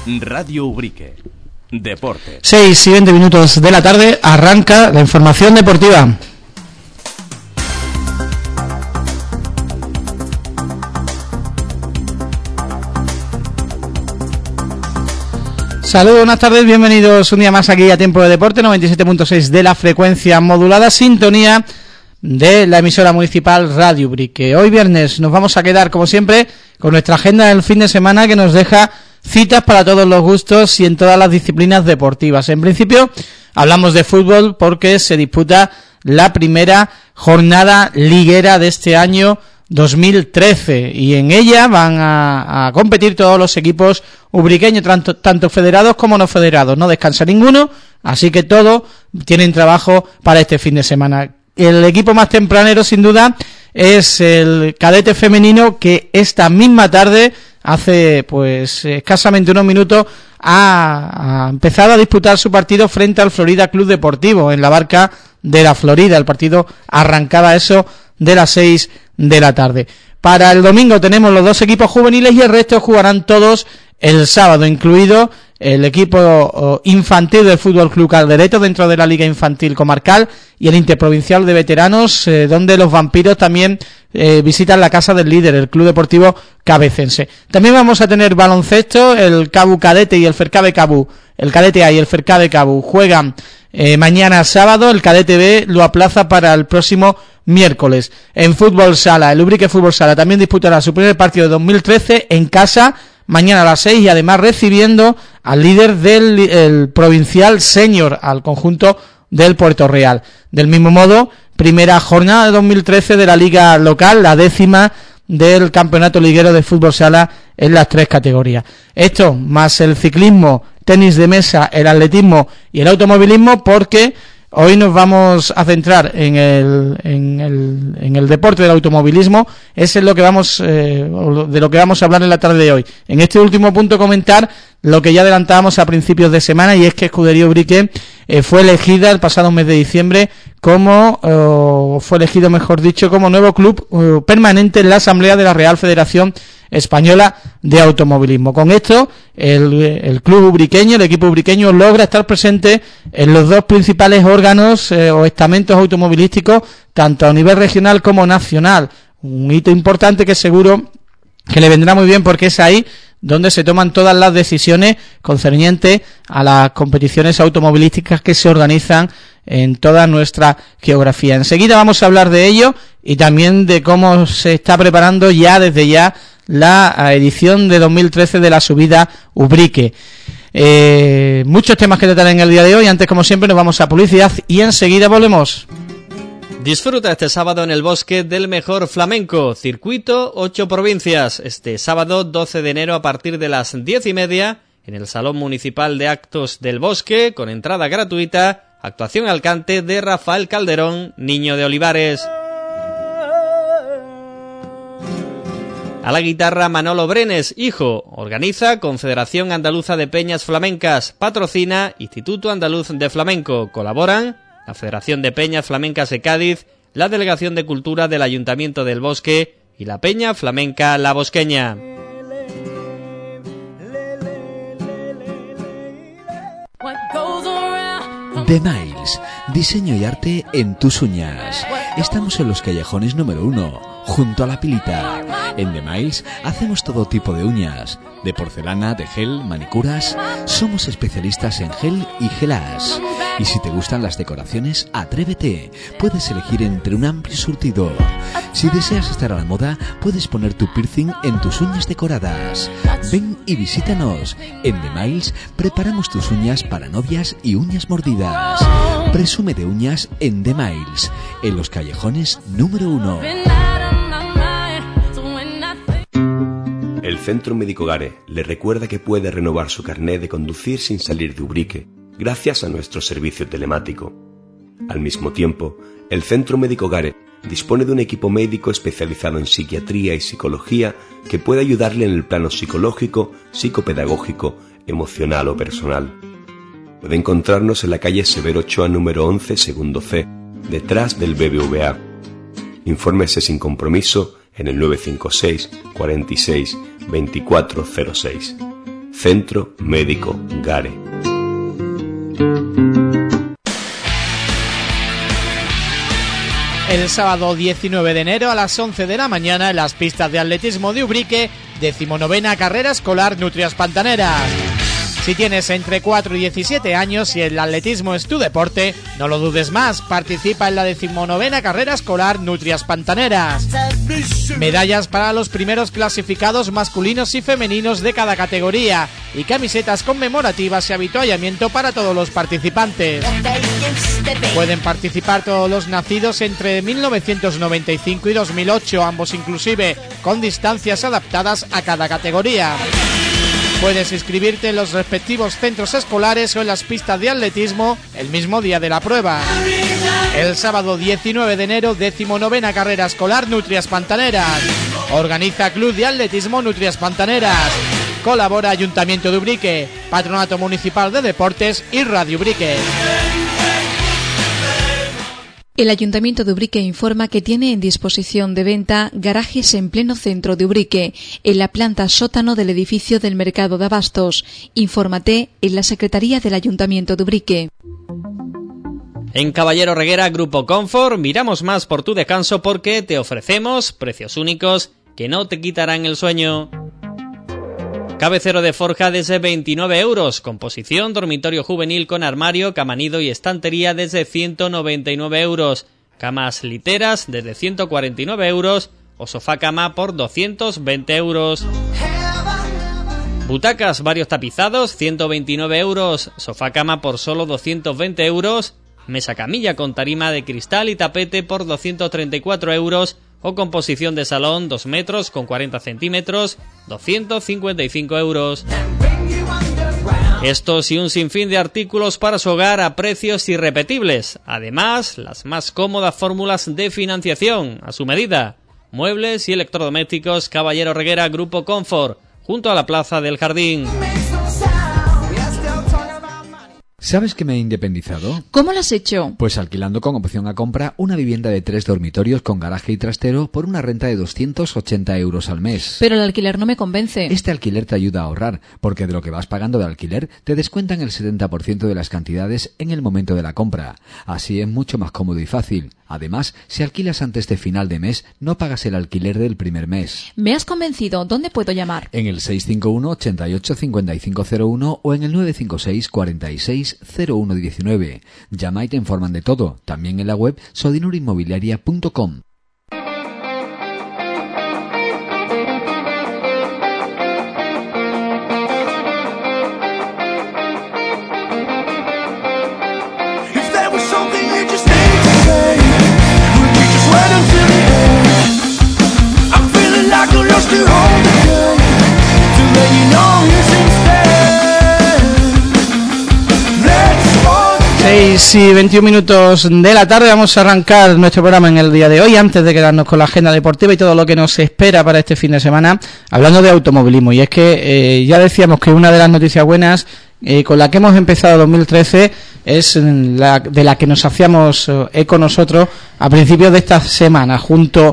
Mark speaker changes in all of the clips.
Speaker 1: Radio Ubrique. Deporte.
Speaker 2: 6:20 de la tarde, arranca la información deportiva. Saludos, buenas tardes, bienvenidos un día más aquí a Tiempo de Deporte, 97.6 de la frecuencia modulada, sintonía de la emisora municipal Radio Ubrique. Hoy viernes nos vamos a quedar, como siempre, con nuestra agenda del fin de semana que nos deja citas para todos los gustos y en todas las disciplinas deportivas. En principio, hablamos de fútbol porque se disputa la primera jornada liguera de este año 2013 y en ella van a competir todos los equipos ubriqueños, tanto federados como no federados. No descansa ninguno, así que todos tienen trabajo para este fin de semana. El equipo más tempranero, sin duda, es el cadete femenino, que esta misma tarde, hace pues escasamente unos minutos, ha empezado a disputar su partido frente al Florida Club Deportivo en la Barca de la Florida. El partido arrancaba eso de las 6 de la tarde. Para el domingo tenemos los dos equipos juveniles y el resto jugarán todos el sábado, incluido el equipo infantil del Fútbol Club Caldereta dentro de la Liga Infantil Comarcal y el Interprovincial de Veteranos, donde los vampiros también visitan la casa del líder, el Club Deportivo Cabecense. También vamos a tener baloncesto, el Cabu Cadete y el Fercabe Cabu. El Cadete A y el Fercabe Cabu juegan mañana sábado, el Cadete B lo aplaza para el próximo miércoles. En fútbol sala, el Ubrique Fútbol Sala también disputará su primer partido de 2013 en casa, mañana a las 6, y además recibiendo al líder del provincial senior, al conjunto del Puerto Real. Del mismo modo, primera jornada de 2013 de la liga local, la 10ª del campeonato liguero de fútbol sala en las 3 categorías. Esto más el ciclismo, tenis de mesa, el atletismo y el automovilismo, porque hoy nos vamos a centrar en el deporte del automovilismo. Es en lo que de lo que vamos a hablar en la tarde de hoy. En este último punto comentar lo que ya adelantábamos a principios de semana, y es que Escudería Ubrique fue elegida el pasado mes de diciembre como nuevo club permanente en la Asamblea de la Real Federación Española de Automovilismo. Con esto, el club ubriqueño, el equipo ubriqueño, logra estar presente en los dos principales órganos o estamentos automovilísticos, tanto a nivel regional como nacional. Un hito importante que seguro que le vendrá muy bien, porque es ahí donde se toman todas las decisiones concernientes a las competiciones automovilísticas que se organizan en toda nuestra geografía. Enseguida vamos a hablar de ello y también de cómo se está preparando desde ya la edición de 2013 de la subida Ubrique. Muchos temas que tratar en el día de hoy. Antes, como siempre, nos vamos a publicidad y enseguida volvemos.
Speaker 3: Disfruta este sábado en el Bosque del mejor flamenco, circuito 8 provincias. Este sábado 12 de enero a partir de las 10:30 en el Salón Municipal de Actos del Bosque, con entrada gratuita, actuación al cante de Rafael Calderón, Niño de Olivares. A la guitarra Manolo Brenes, hijo. Organiza Confederación Andaluza de Peñas Flamencas. Patrocina Instituto Andaluz de Flamenco. Colaboran la Federación de Peñas Flamencas de Cádiz, la Delegación de Cultura del Ayuntamiento del Bosque y la Peña Flamenca La Bosqueña.
Speaker 4: The Miles, diseño y arte en tus uñas. Estamos en los callejones número 1, junto a la Pilita. En The Miles hacemos todo tipo de uñas, de porcelana, de gel, manicuras. Somos especialistas en gel y gelas. Y si te gustan las decoraciones, atrévete. Puedes elegir entre un amplio surtido. Si deseas estar a la moda, puedes poner tu piercing en tus uñas decoradas. Ven y visítanos. En The Miles preparamos tus uñas para novias y uñas mordidas. Presume de uñas en The Miles, en los callejones número 1.
Speaker 5: El Centro Médico Gare le recuerda que puede renovar su carné de conducir sin salir de Ubrique, gracias a nuestro servicio telemático. Al mismo tiempo, el Centro Médico Gare dispone de un equipo médico especializado en psiquiatría y psicología que puede ayudarle en el plano psicológico, psicopedagógico, emocional o personal. Puede encontrarnos en la calle Severo Ochoa número 11, segundo C, detrás del BBVA. Infórmese sin compromiso en el 956 46 2406. Centro Médico Gare.
Speaker 2: El sábado 19 de enero a las 11 de la mañana en las pistas de atletismo de Ubrique, 19ª carrera escolar Nutrias Pantaneras. Si tienes entre 4 y 17 años y el atletismo es tu deporte, no lo dudes más, participa en la 19ª carrera escolar Nutrias Pantaneras. Medallas para los primeros clasificados masculinos y femeninos de cada categoría y camisetas conmemorativas y avituallamiento para todos los participantes. Pueden participar todos los nacidos entre 1995 y 2008, ambos inclusive, con distancias adaptadas a cada categoría. Puedes inscribirte en los respectivos centros escolares o en las pistas de atletismo el mismo día de la prueba. El sábado 19 de enero, 19ª carrera escolar Nutrias Pantaneras. Organiza Club de Atletismo Nutrias Pantaneras. Colabora Ayuntamiento de Ubrique, Patronato Municipal de Deportes y Radio Ubrique.
Speaker 6: El Ayuntamiento de Ubrique informa que tiene en disposición de venta garajes en pleno centro de Ubrique, en la planta sótano del edificio del Mercado de Abastos. Infórmate en la Secretaría del Ayuntamiento de Ubrique.
Speaker 3: En Caballero Reguera, Grupo Confort, miramos más por tu descanso porque te ofrecemos precios únicos que no te quitarán el sueño. Cabecero de forja desde 29 euros, composición, dormitorio juvenil con armario, cama nido y estantería desde 199 euros, camas literas desde 149 euros o sofá cama por 220 euros. Butacas varios tapizados, 129 euros, sofá cama por solo 220 euros, mesa camilla con tarima de cristal y tapete por 234 euros, o composición de salón 2 metros con 40 centímetros, 255 euros. Estos y un sinfín de artículos para su hogar a precios irrepetibles. Además, las más cómodas fórmulas de financiación a su medida. Muebles y electrodomésticos Caballero Reguera Grupo Confort, junto a la Plaza del Jardín.
Speaker 4: ¿Sabes que me he independizado?
Speaker 6: ¿Cómo lo has hecho?
Speaker 4: Pues alquilando con opción a compra una vivienda de 3 dormitorios con garaje y trastero por una renta de 280 euros al mes.
Speaker 6: Pero el alquiler no me convence.
Speaker 4: Este alquiler te ayuda a ahorrar, porque de lo que vas pagando de alquiler te descuentan el 70% de las cantidades en el momento de la compra. Así es mucho más cómodo y fácil. Además, si alquilas antes de final de mes, no pagas el alquiler del primer mes.
Speaker 6: Me has convencido. ¿Dónde puedo llamar?
Speaker 4: En el 651 88 5501 o en el 956 46 0119. Llama y te informan de todo, también en la web sodinurinmobiliaria.com.
Speaker 2: Y 21 minutos de la tarde. Vamos a arrancar nuestro programa en el día de hoy, antes de quedarnos con la agenda deportiva y todo lo que nos espera para este fin de semana, hablando de automovilismo. Y es que ya decíamos que una de las noticias buenas con la que hemos empezado 2013 es de la que nos hacíamos eco nosotros a principios de esta semana, junto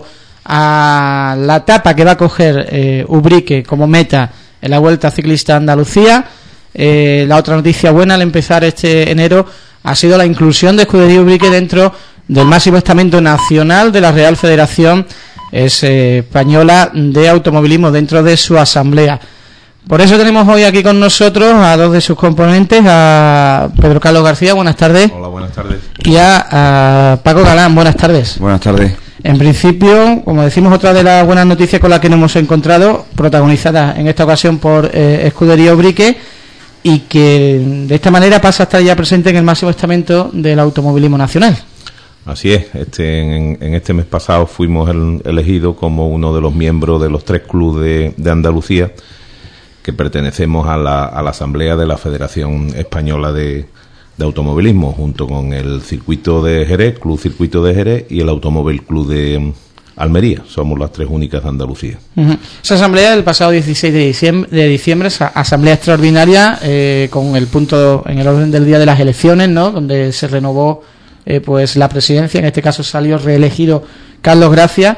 Speaker 2: a la etapa que va a coger Ubrique como meta en la Vuelta Ciclista Andalucía. La otra noticia buena al empezar este enero ha sido la inclusión de Escudería Ubrique dentro del máximo estamento nacional de la Real Federación Española de Automovilismo, dentro de su asamblea. Por eso tenemos hoy aquí con nosotros a dos de sus componentes, a Pedro Carlos García, buenas tardes.
Speaker 7: Hola, buenas tardes.
Speaker 2: Y a Paco Galán, buenas tardes.
Speaker 7: Buenas tardes.
Speaker 2: En principio, como decimos, otra de las buenas noticias con las que nos hemos encontrado, protagonizada en esta ocasión por Escudería Ubrique, y que de esta manera pasa a estar ya presente en el máximo estamento del automovilismo nacional.
Speaker 7: Así es, en este mes pasado fuimos elegidos como uno de los miembros de los 3 clubes de Andalucía que pertenecemos a la Asamblea de la Federación Española de Automovilismo, junto con el Circuito de Jerez, Club Circuito de Jerez, y el Automóvil Club de Almería. Somos las 3 únicas de Andalucía.
Speaker 2: Esa asamblea del pasado 16 de diciembre, esa asamblea extraordinaria, con el punto en el orden del día de las elecciones, ¿no?, donde se renovó pues la presidencia. En este caso salió reelegido Carlos Gracia,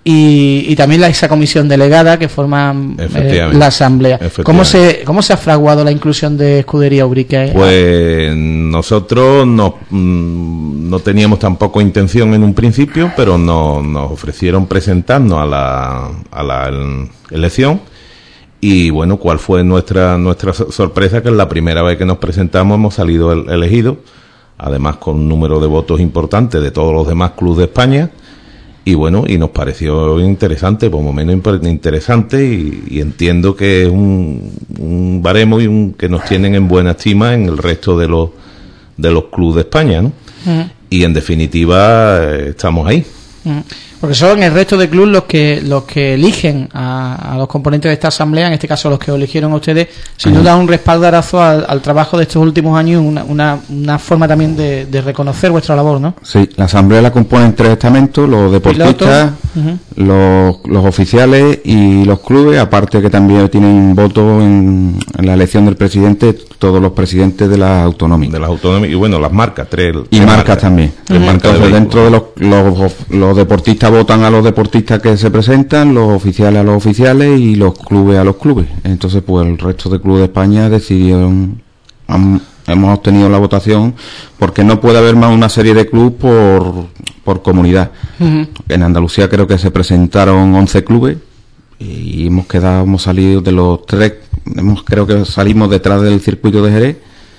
Speaker 2: y también esa comisión delegada que forma la asamblea. ¿Cómo se ha fraguado la inclusión de Escudería Ubrique?
Speaker 7: Pues nosotros no teníamos tampoco intención en un principio, pero nos ofrecieron presentarnos a la elección. Y bueno, ¿cuál fue nuestra sorpresa? Que es la primera vez que nos presentamos hemos salido elegidos, además con un número de votos importante de todos los demás clubes de España. Y bueno, y nos pareció interesante, por lo menos interesante, y entiendo que es un baremo que nos tienen en buena estima en el resto de los clubes de España, ¿no? Uh-huh. Y en definitiva estamos ahí.
Speaker 2: Uh-huh. Porque son el resto de clubes los que eligen a los componentes de esta asamblea, en este caso los que os eligieron a ustedes, sin duda un respaldarazo al trabajo de estos últimos años, una forma también de reconocer vuestra labor, ¿no? Sí, la asamblea la componen 3 estamentos: los deportistas, uh-huh, los oficiales y los clubes, aparte que también tienen voto en la elección del presidente todos los presidentes de las autonómicas.
Speaker 7: De las autonómicas, y bueno, las marcas, tres
Speaker 2: marcas también.
Speaker 7: Uh-huh.
Speaker 2: Entonces, dentro de los deportistas votan a los deportistas que se presentan, los oficiales a los oficiales y los clubes a los clubes. Entonces, pues el resto de clubes de España decidieron, hemos obtenido la votación, porque no puede haber más una serie de clubes por comunidad. Uh-huh. En Andalucía creo que se presentaron 11 clubes y hemos salido de los 3, creo que salimos detrás del circuito de Jerez,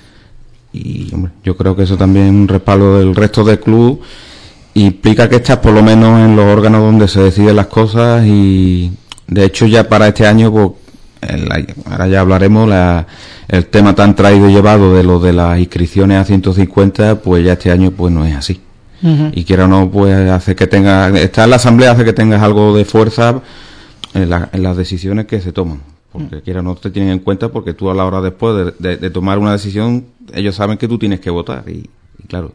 Speaker 2: y hombre, yo creo que eso también es un respaldo del resto del club. Implica que estás por lo menos en los órganos donde se deciden las cosas, y de hecho ya para este año, pues, ahora ya hablaremos, el tema tan traído y llevado de lo de las inscripciones a 150, pues ya este año pues no es así. Uh-huh. Y quiera o no, pues hace que estar en la asamblea hace que tengas algo de fuerza en las decisiones que se toman. Porque quiera o no te tienen en cuenta, porque tú a la hora después de tomar una decisión, ellos saben que tú tienes que votar, y claro,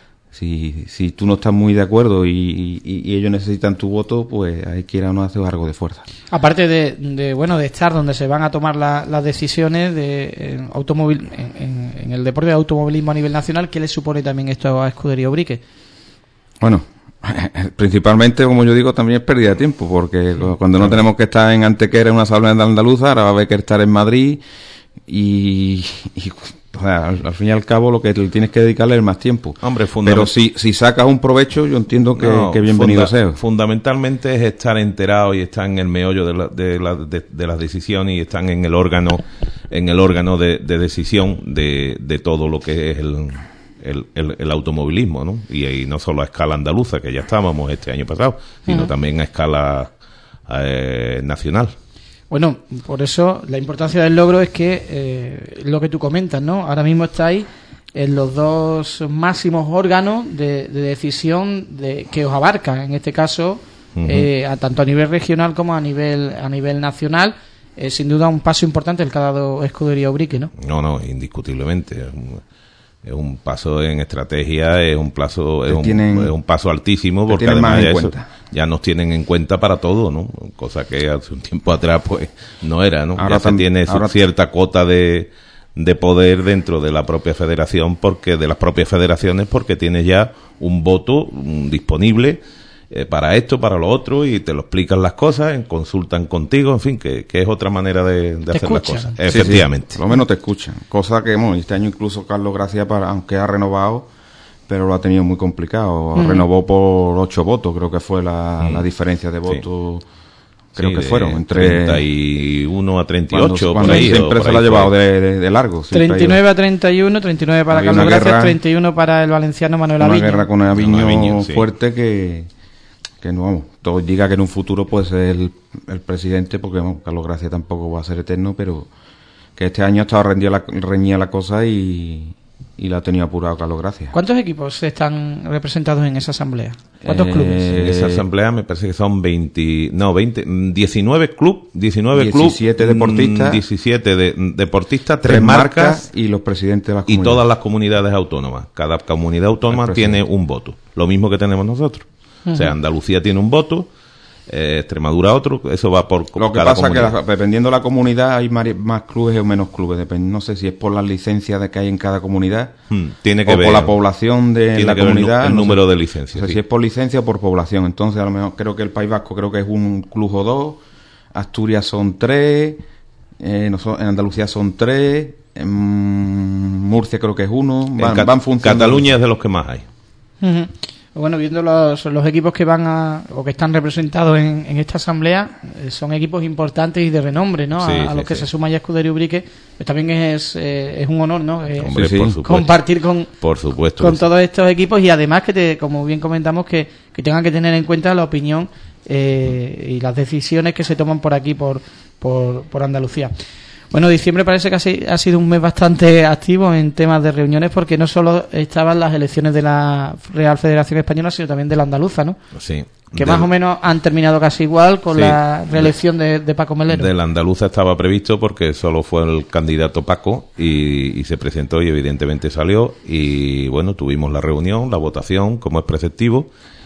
Speaker 2: si tú no estás muy de acuerdo y ellos necesitan tu voto, pues ahí quiera o no hace algo de fuerza. Aparte de estar donde se van a tomar las decisiones en el deporte de automovilismo a nivel nacional, ¿qué le supone también esto a Escudería Ubrique? Bueno, principalmente, como yo digo, también es pérdida de tiempo, porque cuando no tenemos que estar en Antequera en una asamblea andaluza, ahora va a haber que estar en Madrid y o sea, al fin y al cabo lo que tienes que dedicarle es más tiempo. Hombre, pero si sacas un provecho, yo entiendo que bienvenido sea. Fundamentalmente es estar enterado y estar en el meollo de las decisiones, y estar en el órgano de decisión de todo lo que es el automovilismo, ¿no? Y no solo a escala andaluza, que ya estábamos este año pasado, sino también a escala nacional. Bueno, por eso la importancia del logro es que lo que tú comentas, ¿no? Ahora mismo estáis en los 2 máximos órganos de decisión que os abarcan, en este caso, uh-huh, tanto a nivel regional como a nivel nacional. Sin duda un paso importante el que ha dado Escudería Ubrique, ¿no? No, indiscutiblemente. Es un paso en estrategia, es un paso altísimo, porque además ya nos tienen en cuenta para todo, ¿no? Cosa que hace un tiempo atrás pues no era, ¿no? Ahora ya se tiene cierta cuota de poder dentro de la propia federación, porque de las propias federaciones, porque tienes ya un voto disponible para esto, para lo otro, y te lo explican las cosas, consultan contigo, en fin, que es otra manera de hacer las cosas. Efectivamente. Sí, por lo menos te escuchan. Cosa que, este año incluso Carlos García, aunque ha renovado, pero lo ha tenido muy complicado. Renovó por 8 votos, creo que fue la diferencia de votos. Creo que fueron entre 31 a 38, cuando por ahí, siempre se lo ha llevado de largo. 39 a 31, 39 para Carlos Gracias, 31 para el valenciano Manuel Aviño. Una guerra con Aviño fuerte que no, vamos, todo diga que en un futuro puede ser el presidente, porque Carlos Gracia tampoco va a ser eterno, pero que este año ha estado reñida la cosa y la ha tenido apurado Carlos Gracia. ¿Cuántos equipos están representados en esa asamblea? ¿Cuántos clubes? En esa asamblea me parece que son 19 clubes, 17 deportistas, 17 deportistas, 3 marcas y los presidentes de las comunidades. Y todas las comunidades autónomas. Cada comunidad autónoma tiene un voto, lo mismo que tenemos nosotros. O sea, Andalucía tiene un voto,
Speaker 7: Extremadura otro, eso va por
Speaker 8: lo que
Speaker 7: cada
Speaker 8: pasa
Speaker 7: comunidad.
Speaker 8: Que dependiendo de la comunidad hay más clubes o menos clubes, no sé si es por las licencias que hay en cada comunidad
Speaker 7: tiene que
Speaker 8: o
Speaker 7: ver,
Speaker 8: por la población de la comunidad,
Speaker 7: el número de
Speaker 8: No
Speaker 7: licencias,
Speaker 8: sé
Speaker 7: sí.
Speaker 8: si es por licencia o por población. Entonces a lo mejor creo que el País Vasco creo que es un club o dos, Asturias son 3, en Andalucía son 3, en Murcia creo que es 1, van funcionando.
Speaker 7: Cataluña es de los que más hay.
Speaker 2: Uh-huh. Bueno, viendo los equipos que van o que están representados en esta asamblea, son equipos importantes y de renombre, ¿no?
Speaker 7: Sí,
Speaker 2: a los que se suma ya Escudería Ubrique, pues también es un honor, ¿no?
Speaker 7: Hombre, por supuesto.
Speaker 2: Compartir con todos estos equipos y además como bien comentamos, que tengan que tener en cuenta la opinión y las decisiones que se toman por aquí, por Andalucía. Bueno, diciembre parece que ha sido un mes bastante activo en temas de reuniones, porque no solo estaban las elecciones de la Real Federación Española, sino también de la andaluza, ¿no?
Speaker 7: Sí.
Speaker 2: Que más o menos han terminado casi igual con la reelección de Paco Melero.
Speaker 7: De la andaluza estaba previsto porque solo fue el candidato Paco y se presentó y evidentemente salió. Y bueno, tuvimos la reunión, la votación, como es preceptivo.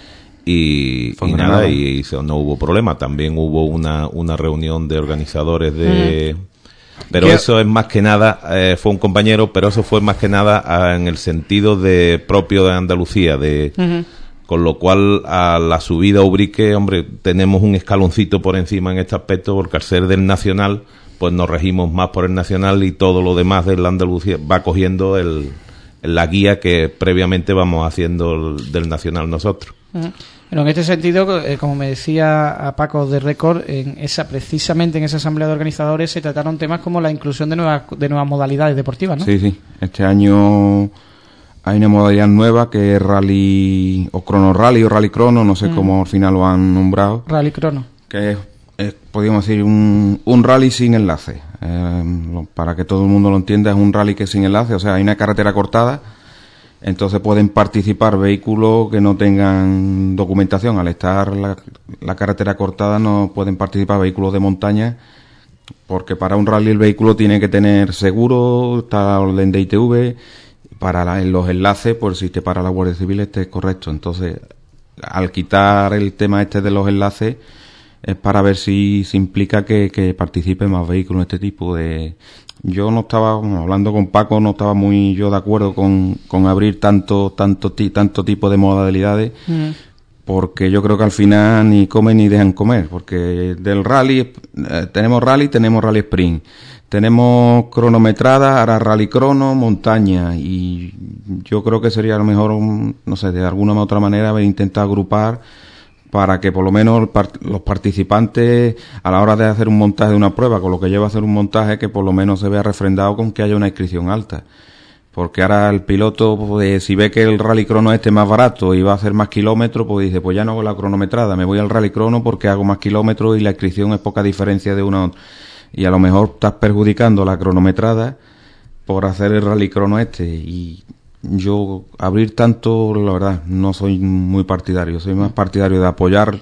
Speaker 7: Y nada, y no hubo problema. También hubo una reunión de organizadores de... Pero eso es más que nada, fue un compañero, pero eso fue más que nada en el sentido propio de Andalucía, con lo cual a la subida a Ubrique, hombre, tenemos un escaloncito por encima en este aspecto, porque al ser del Nacional, pues nos regimos más por el Nacional y todo lo demás de la Andalucía va cogiendo la guía que previamente vamos haciendo del Nacional nosotros.
Speaker 2: Bueno, en este sentido, como me decía a Paco de Récord, precisamente en esa asamblea de organizadores se trataron temas como la inclusión de nuevas modalidades deportivas, ¿no?
Speaker 8: Sí. Este año hay una modalidad nueva que es rally o crono rally o rally crono, no sé cómo al final lo han nombrado.
Speaker 2: Rally crono.
Speaker 8: Que es podríamos decir, un rally sin enlace. Para que todo el mundo lo entienda, es un rally que es sin enlace, o sea, hay una carretera cortada. Entonces pueden participar vehículos que no tengan documentación. Al estar la carretera cortada no pueden participar vehículos de montaña, porque para un rally el vehículo tiene que tener seguro, está la orden de ITV, para los enlaces, pues si te para la Guardia Civil es correcto. Entonces, al quitar el tema de los enlaces, es para ver si se implica que participen más vehículos en este tipo de... Yo no estaba, hablando con Paco, no estaba muy yo de acuerdo con abrir tanto tipo de modalidades, porque yo creo que al final ni comen ni dejan comer, porque del rally, tenemos rally sprint, tenemos cronometrada, ahora rally crono, montaña, y yo creo que sería a lo mejor, no sé, de alguna u otra manera intentar agrupar para que por lo menos los participantes, a la hora de hacer un montaje de una prueba, con lo que lleva a hacer un montaje, que por lo menos se vea refrendado con que haya una inscripción alta. Porque ahora el piloto, pues, si ve que el rally crono es más barato y va a hacer más kilómetros, pues dice, pues ya no hago la cronometrada, me voy al rally crono porque hago más kilómetros y la inscripción es poca diferencia de uno. Y a lo mejor estás perjudicando la cronometrada por hacer el rally crono y yo abrir tanto, la verdad, no soy muy partidario. Soy más partidario de apoyar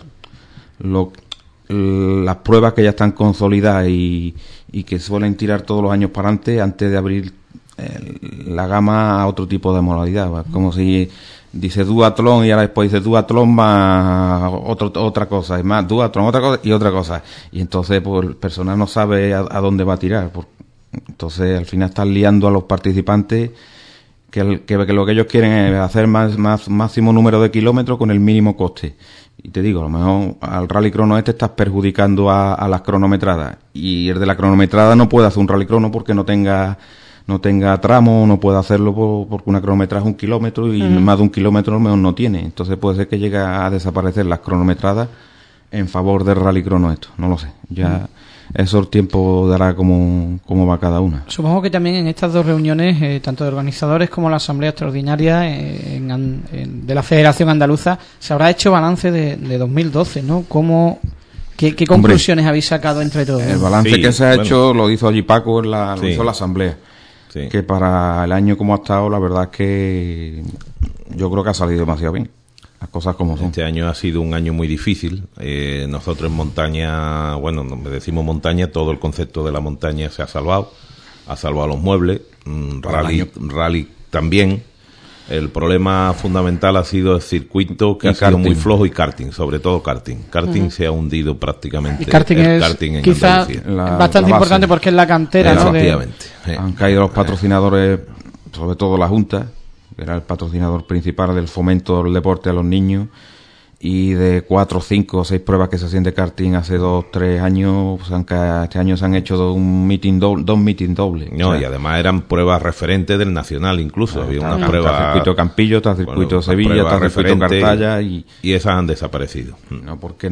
Speaker 8: las pruebas que ya están consolidadas y que suelen tirar todos los años para adelante, antes de abrir la gama a otro tipo de modalidad. Como si dice duatlón y ahora después dice duatlón más otra cosa, es más duatlón, otra cosa y otra cosa. Y entonces pues el personal no sabe a dónde va a tirar. Entonces al final están liando a los participantes que lo que ellos quieren es hacer máximo número de kilómetros con el mínimo coste. Y te digo, a lo mejor al rally crono estás perjudicando a las cronometradas. Y el de la cronometrada no puede hacer un rally crono porque no tenga tramo, no puede hacerlo porque una cronometrada es 1 kilómetro y más de 1 kilómetro a lo mejor no tiene. Entonces puede ser que llegue a desaparecer las cronometradas en favor del rally crono no lo sé. Ya eso el tiempo dará cómo va cada una.
Speaker 2: Supongo que también en estas dos reuniones, tanto de organizadores como la Asamblea Extraordinaria de la Federación Andaluza, se habrá hecho balance de 2012, ¿no? ¿Qué conclusiones habéis sacado entre todos?
Speaker 8: El balance que se ha hecho lo hizo allí Paco, lo hizo la Asamblea. Sí. Que para el año como ha estado, la verdad es que yo creo que ha salido demasiado bien. Las cosas como son.
Speaker 7: Este año ha sido un año muy difícil. Nosotros en montaña, bueno, decimos montaña, todo el concepto de la montaña se ha salvado los muebles, rally también, El problema fundamental ha sido el circuito, que ha sido muy flojo, y karting, sobre todo karting. Karting se ha hundido prácticamente.
Speaker 2: Y karting es quizá bastante importante porque es la cantera, ¿no?
Speaker 7: Efectivamente.
Speaker 8: Han caído los patrocinadores, sobre todo la Junta, que era el patrocinador principal del fomento del deporte a los niños, y de 4, 5 o 6 pruebas que se hacían de karting hace 2, 3 años, este año se han hecho dos meeting dobles.
Speaker 7: No, o sea, y además eran pruebas referentes del nacional, incluso. Había una prueba...
Speaker 8: Está el circuito Campillo, está el circuito Sevilla, está el circuito Cartaya, y
Speaker 7: esas han desaparecido.
Speaker 8: No porque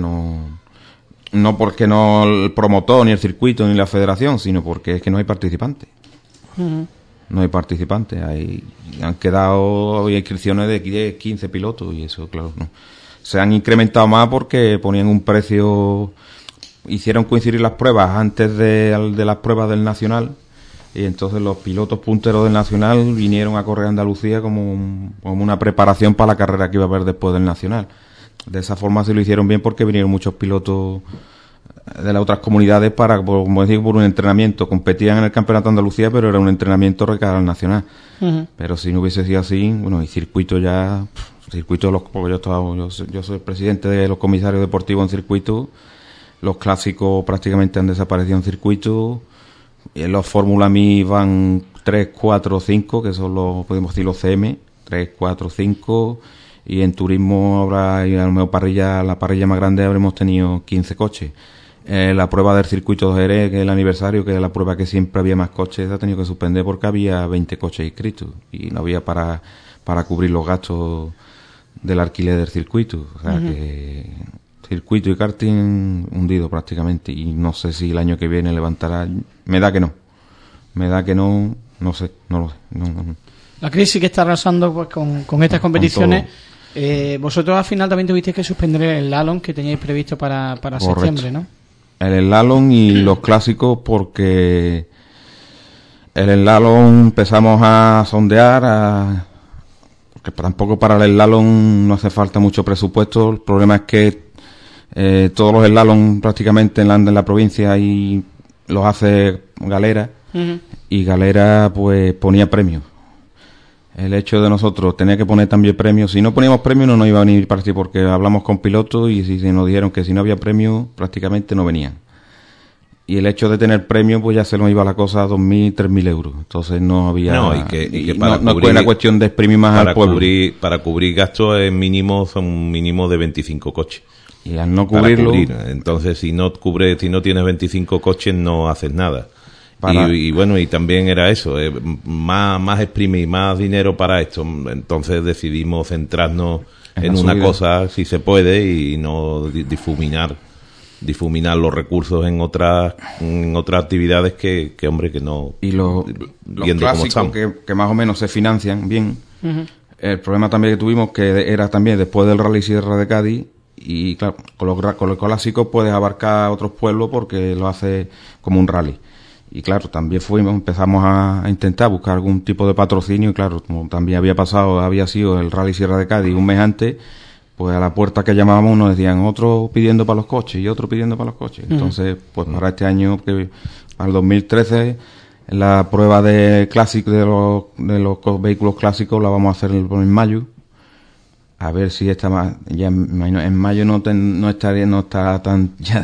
Speaker 8: no el promotor, ni el circuito, ni la federación, sino porque es que no hay participantes. No hay participantes. Han quedado inscripciones de 10, 15 pilotos, y eso, claro, no. Se han incrementado más porque ponían un precio, hicieron coincidir las pruebas antes de las pruebas del Nacional, y entonces los pilotos punteros del Nacional vinieron a correr a Andalucía como una preparación para la carrera que iba a haber después del Nacional. De esa forma se lo hicieron bien, porque vinieron muchos pilotos de las otras comunidades para, como decir, por un entrenamiento. Competían en el Campeonato de Andalucía, pero era un entrenamiento recargado al Nacional. Pero si no hubiese sido así, bueno, y circuito ya... porque yo soy el presidente de los comisarios deportivos en circuito. Los clásicos prácticamente han desaparecido en circuito, y en los Fórmula Mí van 3, 4, 5, que son los, podemos decir, los CM, 3, 4, 5, y en turismo habrá, y a lo mejor la parrilla más grande habremos tenido 15 coches. La prueba del circuito de Jerez, que es el aniversario, que es la prueba que siempre había más coches, se ha tenido que suspender porque había 20 coches inscritos y no había para cubrir los gastos del alquiler del circuito. O sea que circuito y karting hundido prácticamente, y no sé si el año que viene levantará. Me da que no sé, no lo sé. No.
Speaker 2: La crisis que está arrasando pues con estas competiciones. Vosotros al final también tuvisteis que suspender el slalom que teníais previsto para septiembre, ¿no? El
Speaker 8: slalom y los clásicos, porque el slalom empezamos a sondear, porque tampoco para el slalom no hace falta mucho presupuesto. El problema es que todos los slalom prácticamente en la provincia y los hace Galera, y Galera pues ponía premios. El hecho de nosotros tenía que poner también premios. Si no poníamos premios no nos iba a venir para ti, porque hablamos con pilotos y si nos dijeron que si no había premios prácticamente no venían. Y el hecho de tener premios pues ya se nos iba la cosa a 2.000, 3.000 euros. Entonces no había...
Speaker 7: No, y que para
Speaker 8: no fue una cuestión de exprimir más al pueblo.
Speaker 7: Para cubrir gastos son un mínimo de 25 coches.
Speaker 8: Y al no cubrirlo...
Speaker 7: Entonces si no tienes 25 coches no haces nada. Y bueno, y también era eso, más exprimir, más dinero para esto. Entonces decidimos centrarnos en una cosa, si se puede, y no difuminar los recursos en otras actividades que hombre, que no.
Speaker 8: Y los clásicos que más o menos se financian bien. El problema también que tuvimos, que era también después del Rally Sierra de Cádiz, y claro, con los clásicos puedes abarcar otros pueblos porque lo hace como un rally. Y claro, también empezamos a intentar buscar algún tipo de patrocinio, y claro, como también había sido el Rally Sierra de Cádiz un mes antes, pues a la puerta que llamábamos nos decían otro pidiendo para los coches y otro pidiendo para los coches. Entonces, pues para este año, al 2013, la prueba de clásico de los vehículos clásicos la vamos a hacer en mayo. A ver si en mayo no está tan ya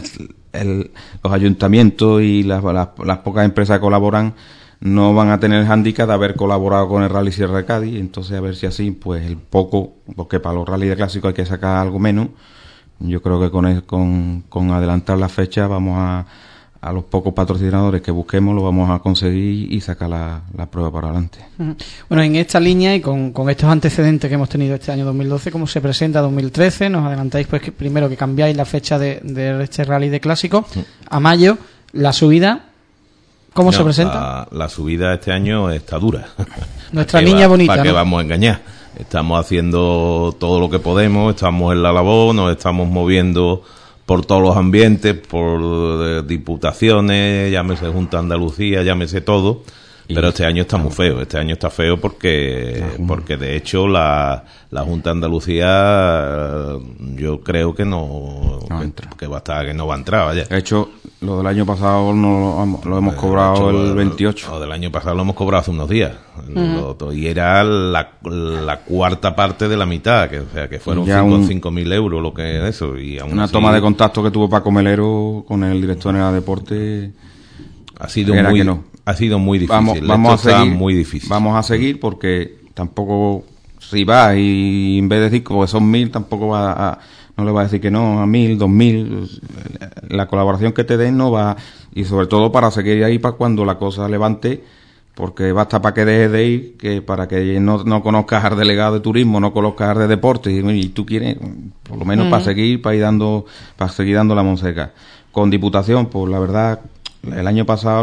Speaker 8: los ayuntamientos y las pocas empresas que colaboran no van a tener el hándicap de haber colaborado con el Rally Sierra de Cádiz. Entonces a ver si así, pues el poco, porque para los rallies de clásicos hay que sacar algo menos. Yo creo que con adelantar la fecha vamos a los pocos patrocinadores que busquemos lo vamos a conseguir y sacar la prueba para adelante.
Speaker 2: Bueno, en esta línea y con estos antecedentes que hemos tenido este año 2012, ¿cómo se presenta 2013? Nos adelantáis pues que primero que cambiáis la fecha de este rally de clásico a mayo. La subida, ¿cómo se presenta?
Speaker 7: La subida este año está dura.
Speaker 2: Nuestra niña bonita,
Speaker 7: ¿para qué
Speaker 2: ¿no?
Speaker 7: vamos a engañar? Estamos haciendo todo lo que podemos, estamos en la labor, nos estamos moviendo por todos los ambientes, por diputaciones, llámese Junta de Andalucía, llámese todo, pero este año está muy feo. Este año está feo porque de hecho la Junta de Andalucía yo creo que no va a entrar, vaya.
Speaker 8: De hecho, Lo del año pasado no lo hemos cobrado el 28.
Speaker 7: Lo del año pasado lo hemos cobrado hace unos días. Y era la cuarta parte de la mitad, o sea, que fueron 5.000 euros lo que es eso. Y aún
Speaker 8: una
Speaker 7: así,
Speaker 8: toma de contacto que tuvo Paco Melero con el director de deporte
Speaker 7: ha sido muy difícil.
Speaker 8: Vamos a seguir porque tampoco, si vas y en vez de decir que son 1.000, tampoco no le va a decir que no a 1.000, 2.000. La colaboración que te den no va, y sobre todo para seguir ahí para cuando la cosa levante, porque basta para que dejes de ir, que para que no conozcas al delegado de turismo, no conozcas al de deporte, y tú quieres, por lo menos para seguir dando la monseca. Con Diputación, pues la verdad, el año pasado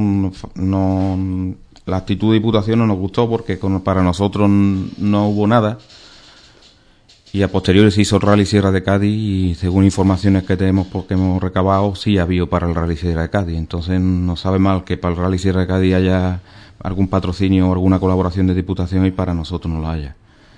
Speaker 8: la actitud de Diputación no nos gustó porque para nosotros no hubo nada. Y a posteriori se hizo el Rally Sierra de Cádiz y según informaciones que tenemos porque hemos recabado, sí ha habido para el Rally Sierra de Cádiz. Entonces no sabe mal que para el Rally Sierra de Cádiz haya algún patrocinio o alguna colaboración de Diputación y para nosotros no la haya.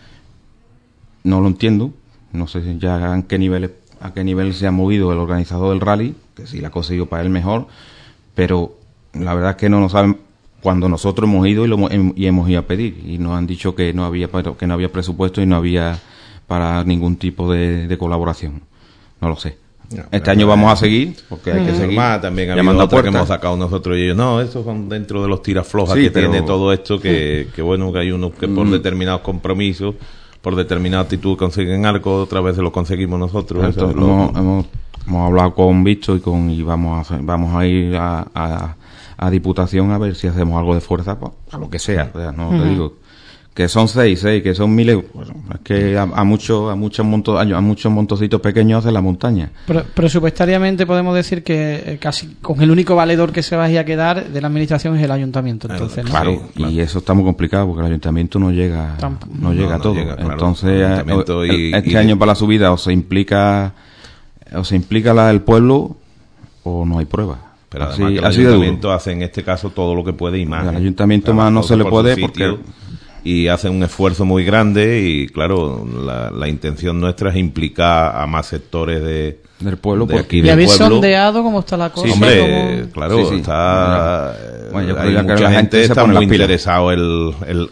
Speaker 8: No lo entiendo, no sé ya a qué nivel se ha movido el organizador del rally, que si la ha conseguido para él mejor, pero la verdad es que no lo saben cuando nosotros hemos ido y hemos ido a pedir y nos han dicho que no había presupuesto y no había para ningún tipo de colaboración. No lo sé. Este año vamos a seguir, porque hay que seguir.
Speaker 7: También ha habido otra que hemos sacado nosotros y ellos. No, estos son dentro de los tiraflojas que tiene todo esto, que bueno, que hay unos que por determinados compromisos, por determinada actitud consiguen algo, otra vez lo conseguimos nosotros.
Speaker 8: Entonces, hemos hablado con Víctor y vamos a ir a Diputación a ver si hacemos algo de fuerza, pues, a lo que sea. O sea, no te digo que son 6, que son 1.000 euros. Bueno, es que a muchos montoncitos pequeños hacen la montaña.
Speaker 2: Pero presupuestariamente podemos decir que casi con el único valedor que se va a quedar de la administración es el ayuntamiento. Entonces,
Speaker 8: claro, ¿no? Claro. Y eso está muy complicado porque el ayuntamiento no llega a todo. Entonces, este año para la subida o se implica el pueblo o no hay prueba.
Speaker 7: Pero además que el ayuntamiento hace en este caso todo lo que puede y más.
Speaker 8: Al ayuntamiento más no se le puede porque...
Speaker 7: Y hace un esfuerzo muy grande y, claro, la intención nuestra es implicar a más sectores del pueblo.
Speaker 2: De aquí, ¿y habéis sondeado cómo está la cosa?
Speaker 7: Sí, hombre, claro, está... Bueno, hay mucha gente está muy interesado en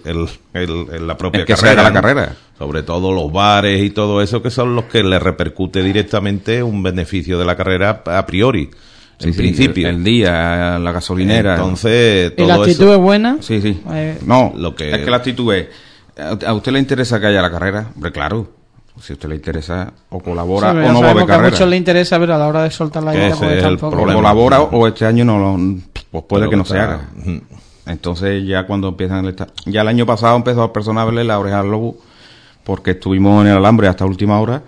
Speaker 7: la propia carrera.
Speaker 8: La carrera.
Speaker 7: Sobre todo los bares y todo eso, que son los que le repercute directamente un beneficio de la carrera a priori. En principio.
Speaker 8: El día, la gasolinera.
Speaker 7: Entonces,
Speaker 2: todo ¿y la actitud
Speaker 7: eso,
Speaker 2: es buena?
Speaker 8: Sí. No, es que la actitud es... ¿A usted le interesa que haya la carrera? Hombre, claro. Si a usted le interesa, o colabora o no va a haber carrera.
Speaker 2: A muchos le interesa, pero a la hora de soltar la idea, pues tampoco.
Speaker 8: O colabora o este año pues puede que no se haga. Entonces, ya cuando empiezan... Ya el año pasado empezó a personas a verle la oreja al lobo, porque estuvimos en el alambre hasta última hora.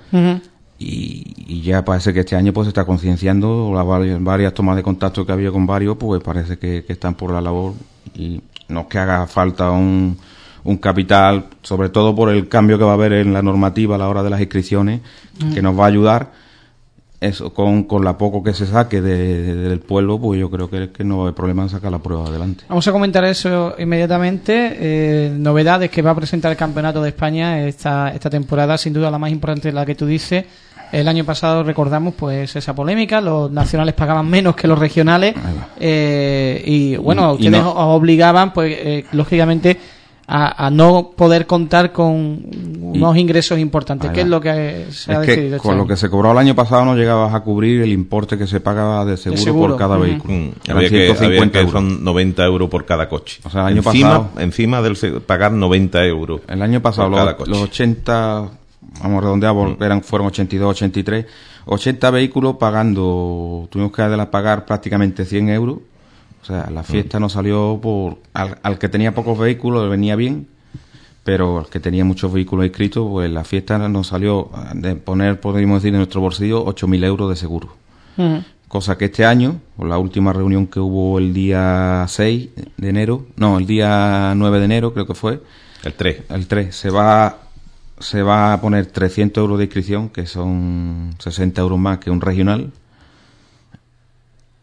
Speaker 8: Y ya parece que este año pues se está concienciando las varias tomas de contacto que había con varios, pues parece que están por la labor y no es que haga falta un capital, sobre todo por el cambio que va a haber en la normativa a la hora de las inscripciones, que nos va a ayudar. Eso con la poco que se saque del pueblo, pues yo creo que no va a haber problema en sacar la prueba adelante.
Speaker 2: Vamos a comentar eso inmediatamente. Novedades que va a presentar el Campeonato de España esta temporada, sin duda la más importante es la que tú dices. El año pasado recordamos pues esa polémica, los nacionales pagaban menos que los regionales y bueno, ustedes os obligaban pues lógicamente a no poder contar con unos ingresos importantes. ¿Qué es lo que se ha decidido?
Speaker 8: Con lo que se cobró el año pasado no llegabas a cubrir el importe que se pagaba de seguro por cada vehículo.
Speaker 7: Había que son 90 euros por cada coche.
Speaker 8: O sea, el año pasado,
Speaker 7: encima del pagar 90 euros.
Speaker 8: El año pasado los 80, vamos a redondear, fueron 82, 83, 80 vehículos pagando, tuvimos que pagar prácticamente 100 euros. O sea, la fiesta nos salió al que tenía pocos vehículos le venía bien, pero al que tenía muchos vehículos inscritos, pues la fiesta nos salió de poner, podríamos decir, en nuestro bolsillo 8.000 euros de seguro. Cosa que este año, por la última reunión que hubo el día 6 de enero, el día 9 de enero creo que fue.
Speaker 7: El 3.
Speaker 8: Se va a poner 300 euros de inscripción, que son 60 euros más que un regional.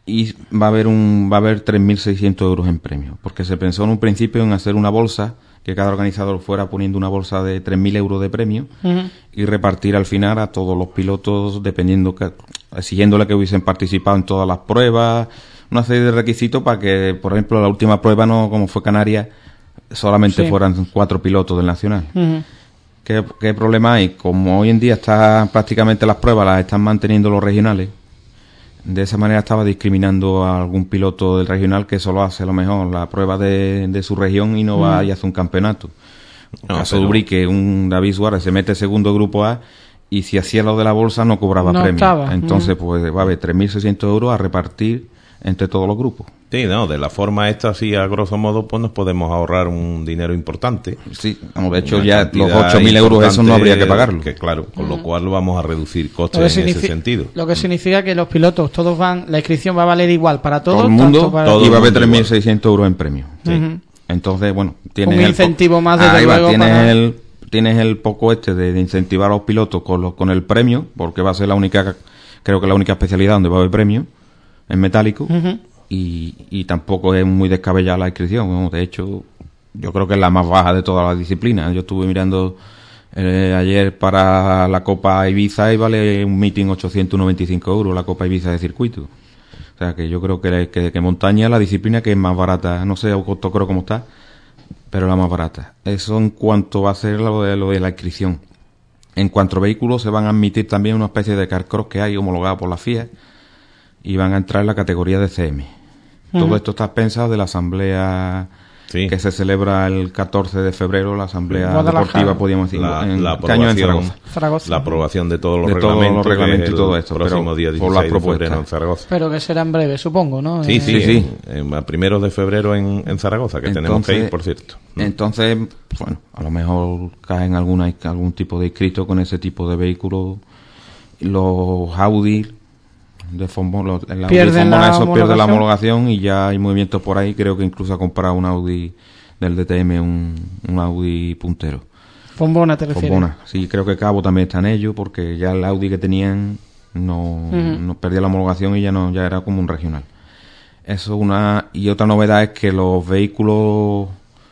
Speaker 8: y va a haber 3.600 euros en premio, porque se pensó en un principio en hacer una bolsa, que cada organizador fuera poniendo una bolsa de 3.000 euros de premio y repartir al final a todos los pilotos, exigiéndole que hubiesen participado en todas las pruebas, una serie de requisitos para que, por ejemplo, la última prueba, no como fue Canarias, solamente fueran 4 pilotos del Nacional. ¿Qué problema hay? Como hoy en día prácticamente las pruebas las están manteniendo los regionales, de esa manera estaba discriminando a algún piloto del regional que solo hace a lo mejor la prueba de su región y no va y hace un campeonato. En caso de Ubrique, un David Suárez se mete segundo grupo A y si hacía lo de la bolsa no cobraba premio. Entonces pues va a haber 3.600 euros a repartir entre todos los grupos.
Speaker 7: Sí, no, de la forma esta, así a grosso modo, pues nos podemos ahorrar un dinero importante.
Speaker 8: Sí, de hecho ya los 8.000 euros esos no habría que pagarlo.
Speaker 7: Que claro, con lo cual vamos a reducir costes en ese sentido.
Speaker 2: Lo que significa que los pilotos, todos la inscripción va a valer igual para todos.
Speaker 8: Todo el mundo, y va a haber 3.600 euros en premio. Sí. Entonces, bueno, tienes
Speaker 2: un incentivo más desde luego.
Speaker 8: Tienes el poco de incentivar a los pilotos con el premio, porque va a ser creo que la única especialidad donde va a haber premio, en metálico. Y tampoco es muy descabellada la inscripción. De hecho, yo creo que es la más baja de todas las disciplinas. Yo estuve mirando ayer para la Copa Ibiza y vale un meeting 895 euros la Copa Ibiza de circuito. O sea que yo creo que montaña es la disciplina que es más barata. No sé costo creo cómo está, pero la más barata. Eso en cuanto va a ser lo de la inscripción. En cuanto a vehículos, se van a admitir también una especie de carcross que hay homologada por la FIA y van a entrar en la categoría de CM. Todo esto está pensado de la asamblea que se celebra el 14 de febrero, la asamblea deportiva, podríamos decir, en
Speaker 7: Zaragoza. La aprobación de todos los reglamentos
Speaker 8: y todo esto,
Speaker 7: próximo día 16 de febrero en Zaragoza.
Speaker 2: Pero que será en breve, supongo, ¿no?
Speaker 7: Sí. A primeros de febrero en Zaragoza, que tenemos que ir, por cierto.
Speaker 8: Entonces, bueno, a lo mejor caen algún tipo de inscrito con ese tipo de vehículos. Los Audi de Fombona,
Speaker 2: pierden la
Speaker 8: homologación y ya hay movimientos por ahí. Creo que incluso ha comprado un Audi del DTM, un Audi puntero.
Speaker 2: Fombona, ¿te refieres?
Speaker 8: Fombona, sí, creo que Cabo también está en ello, porque ya el Audi que tenían no perdía la homologación y ya era como un regional. Eso y otra novedad es que los vehículos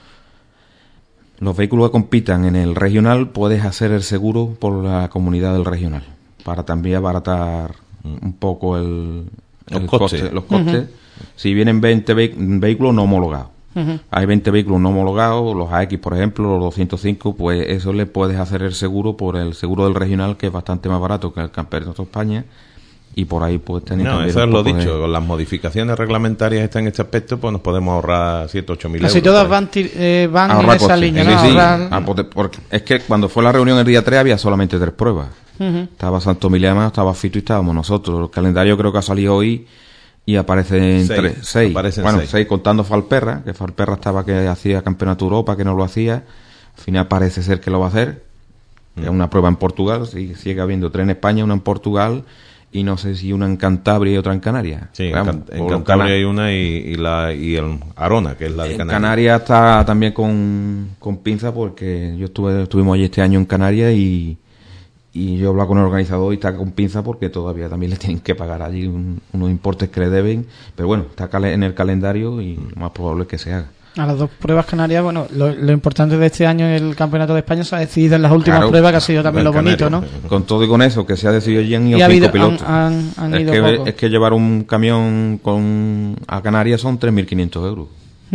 Speaker 8: que compitan en el regional puedes hacer el seguro por la comunidad del regional, para también abaratar un poco los costes. Si vienen 20 vehículos no homologados, hay 20 vehículos no homologados, los AX por ejemplo, los 205, pues eso le puedes hacer el seguro por el seguro del regional, que es bastante más barato que el Campeonato de España, y por ahí pues tener
Speaker 7: eso es lo dicho, con las modificaciones reglamentarias en este aspecto, pues nos podemos ahorrar 7 o 8 mil euros.
Speaker 2: Casi todas van en esa línea, ¿no?
Speaker 8: Porque es que cuando fue la reunión el día 3 había solamente 3 pruebas. Estaba Santo Miliano, estaba Fito y estábamos nosotros. El calendario creo que ha salido hoy y aparecen 6. Bueno, 6 contando Falperra, que Falperra estaba que hacía Campeonato Europa, que no lo hacía. Al final parece ser que lo va a hacer. Es una prueba en Portugal, sigue habiendo 3 en España, una en Portugal y no sé si una en Cantabria y otra en Canarias.
Speaker 7: Sí, en Cantabria hay una y el Arona, que es la de Canarias.
Speaker 8: En Canarias está también con pinza, porque estuvimos allí este año en Canarias y yo hablo con el organizador y está con pinza porque todavía también le tienen que pagar allí unos importes que le deben, pero bueno, está en el calendario y lo más probable es que se haga.
Speaker 2: A las 2 pruebas canarias, bueno, lo importante de este año en el Campeonato de España se ha decidido en las últimas pruebas, que ha sido también lo bonito, ¿no?
Speaker 8: Con todo y con eso, que se ha decidido ya han ido 5 pilotos. Es que llevar un camión a Canarias son 3.500 euros.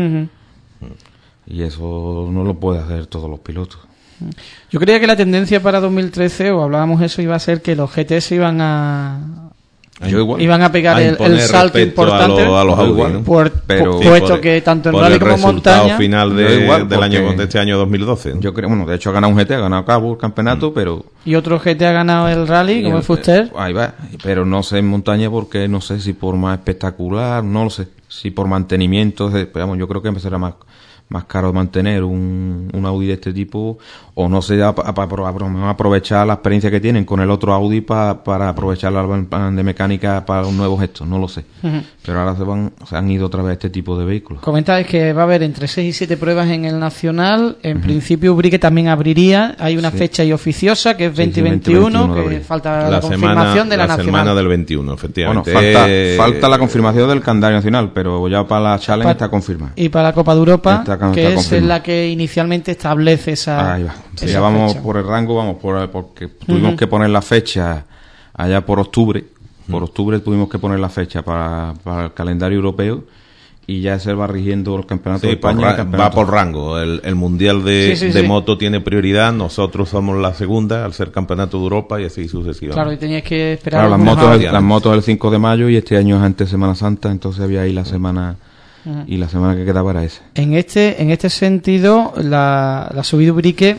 Speaker 8: Y eso no lo puede hacer todos los pilotos.
Speaker 2: Yo creía que la tendencia para 2013, o hablábamos eso, iba a ser que los GTs iban a pegar el salto importante
Speaker 7: a los Audi, ¿no?
Speaker 2: Puesto que tanto en rally como en montaña
Speaker 7: final de este año 2012, ¿no?
Speaker 8: Yo creo, bueno, de hecho ha ganado un GT, ha ganado Cabo el campeonato, pero
Speaker 2: y otro GT ha ganado el rally, como el Fuster.
Speaker 8: Ahí va, pero no sé en montaña, porque no sé si por más espectacular, no lo sé. si por mantenimiento, digamos, yo creo que será más caro mantener un Audi de este tipo, o no sé, aprovechar la experiencia que tienen con el otro Audi para aprovechar el plan de mecánica para un nuevo gesto, no lo sé. Pero ahora se han ido otra vez a este tipo de vehículos.
Speaker 2: Comentáis que va a haber entre 6 y 7 pruebas en el Nacional. En principio Ubrique también abriría, hay una fecha ahí oficiosa que es 2021, que falta la confirmación de la Nacional.
Speaker 7: La semana del 21, efectivamente.
Speaker 8: Bueno, falta la confirmación del calendario nacional, pero ya para la Challenge está confirmada.
Speaker 2: Y para la Copa de Europa, que es
Speaker 8: confirmado.
Speaker 2: La que inicialmente establece esa.
Speaker 8: Ahí va. Ya vamos
Speaker 2: fecha.
Speaker 8: por el rango, porque tuvimos que poner la fecha allá por octubre. Por octubre tuvimos que poner la fecha para el calendario europeo, y ya se va rigiendo los campeonatos de España.
Speaker 7: Va por rango. El mundial de moto tiene prioridad. Nosotros somos la segunda al ser campeonato de Europa, y así sucesivamente.
Speaker 2: Claro, y teníais que esperar.
Speaker 8: Claro, las motos el 5 de mayo y este año es antes de Semana Santa, entonces había ahí la semana. Y la semana que quedaba era esa.
Speaker 2: En este sentido, la subida Ubrique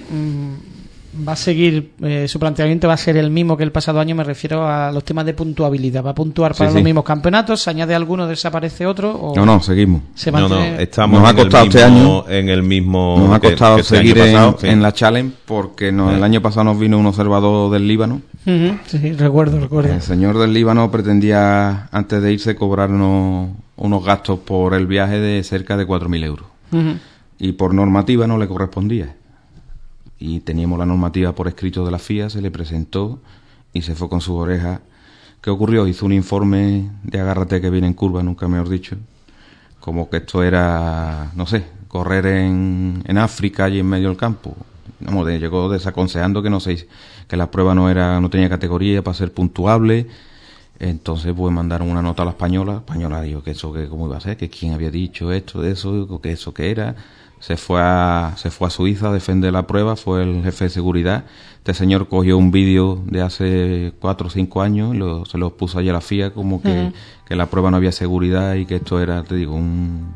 Speaker 2: va a seguir, su planteamiento va a ser el mismo que el pasado año. Me refiero a los temas de puntuabilidad. ¿Va a puntuar para los mismos campeonatos? ¿Se añade alguno, desaparece otro? ¿O
Speaker 8: no, seguimos.
Speaker 7: Estamos
Speaker 8: nos ha costado este año
Speaker 7: en el mismo.
Speaker 8: Nos ha costado seguir en la Challenge, porque el año pasado nos vino un observador del Líbano.
Speaker 2: Sí, recuerdo.
Speaker 8: El señor del Líbano pretendía, antes de irse, cobrarnos unos gastos por el viaje de cerca de 4.000 euros. Y por normativa no le correspondía. Y teníamos la normativa por escrito de la FIA, se le presentó y se fue con sus orejas. ¿Qué ocurrió? Hizo un informe de agárrate que viene en curva, nunca mejor dicho. Como que esto era, no sé, correr en África y en medio del campo. Vamos, llegó desaconsejando que la prueba no tenía categoría para ser puntuable. Entonces pues mandaron una nota a la española dijo que cómo iba a ser, que quién había dicho esto, de eso, que eso que era. Se fue a Suiza a defender la prueba, fue el jefe de seguridad. Este señor cogió un vídeo de hace 4 o 5 años y se lo puso allí a la FIA como que la prueba no había seguridad y que esto era, te digo, un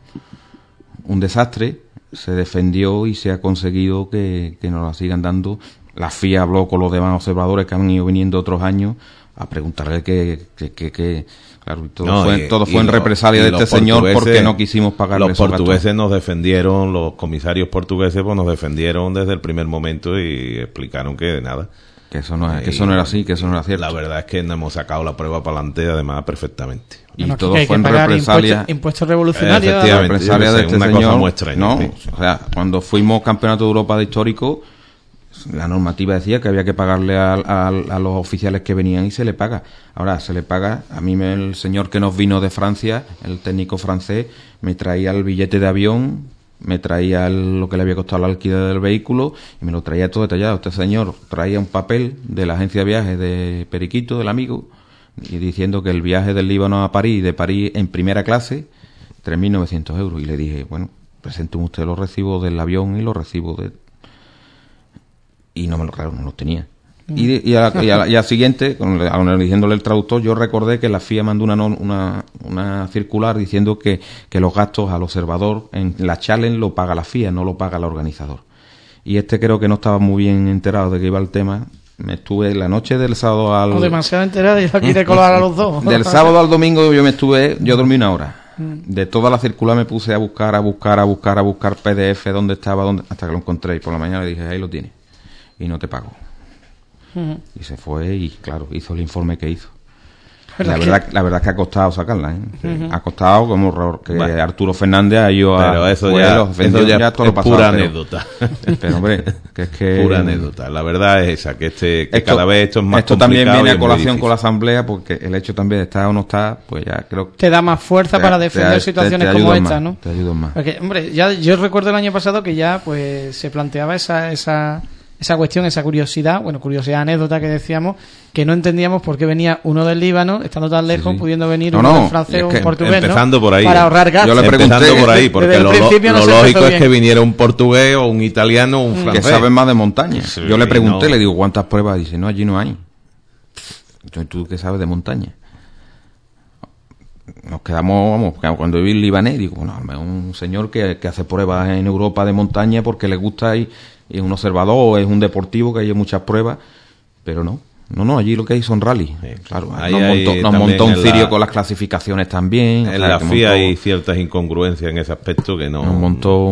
Speaker 8: desastre. Se defendió y se ha conseguido que nos la sigan dando. La FIA habló con los demás observadores que han ido viniendo otros años a preguntarle claro, todo fue en represalia de este señor porque no quisimos pagarle
Speaker 7: los portugueses nos defendieron, los comisarios portugueses pues nos defendieron desde el primer momento y explicaron que nada,
Speaker 8: que eso no era así, que eso no era cierto.
Speaker 7: La verdad es que no hemos sacado la prueba para adelante, además perfectamente,
Speaker 8: y todo fue en represalia,
Speaker 2: impuestos revolucionarios,
Speaker 8: represalia de este
Speaker 7: una
Speaker 8: señor.
Speaker 7: Cosa muestra,
Speaker 8: ¿no? O sea, cuando fuimos campeonato de Europa de histórico, la normativa decía que había que pagarle a los oficiales que venían y se le paga. Ahora se le paga. A mí el señor que nos vino de Francia, el técnico francés, me traía el billete de avión, me traía lo que le había costado el alquiler del vehículo y me lo traía todo detallado. Este señor traía un papel de la agencia de viajes de Periquito, del amigo, y diciendo que el viaje del Líbano a París, de París en primera clase, 3.900 euros. Y le dije, bueno, presente usted los recibos del avión y los recibos de... Y no los tenía. Y al siguiente, diciéndole el traductor, yo recordé que la FIA mandó una circular diciendo que los gastos al observador en la Challenge lo paga la FIA, no lo paga el organizador. Y creo que no estaba muy bien enterado de que iba el tema. Me estuve la noche del sábado al...
Speaker 2: demasiado enterado y aquí de colar a los dos.
Speaker 8: Del sábado al domingo yo dormí una hora. De toda la circular me puse a buscar PDF, dónde estaba, hasta que lo encontré. Y por la mañana le dije, ahí lo tienes. Y no te pago. Y se fue y claro, hizo el informe que hizo. La verdad es que ha costado sacarla, ¿eh? Ha costado como que Arturo Fernández ha ido a...
Speaker 7: Pero eso ya
Speaker 8: todo
Speaker 7: es pura anécdota.
Speaker 8: Pero hombre, que es que...
Speaker 7: Pura anécdota. La verdad es esa, que cada vez esto es más complicado.
Speaker 8: Esto también viene a colación con la asamblea, porque el hecho también de estar o no estar, pues ya creo que...
Speaker 2: Te da más fuerza para defender situaciones como esta, ¿no?
Speaker 8: Te ayudan más.
Speaker 2: Porque, hombre, yo recuerdo el año pasado que ya pues se planteaba esa cuestión, esa curiosidad, anécdota que decíamos, que no entendíamos por qué venía uno del Líbano, estando tan lejos, pudiendo venir uno del francés o un portugués,
Speaker 7: empezando por ahí,
Speaker 2: para ahorrar gastos.
Speaker 8: Yo le pregunté,
Speaker 7: empezando por ahí, porque lo lógico es que viniera un portugués o un italiano o un francés.
Speaker 8: Que saben más de montaña. Sí, yo le pregunté, le digo, ¿cuántas pruebas? Dice, no, allí no hay. ¿Tú qué sabes de montaña? Nos quedamos, cuando vi el libanés, digo, no, un señor que hace pruebas en Europa de montaña porque le gusta y es un observador, es un deportivo que hay muchas pruebas, pero no. No, allí lo que hay son rally.
Speaker 7: Sí.
Speaker 8: Claro,
Speaker 7: Ahí
Speaker 8: nos montó un cirio
Speaker 7: la,
Speaker 8: con las clasificaciones también.
Speaker 7: En la FIA hay ciertas incongruencias en ese aspecto que no...
Speaker 8: Nos montó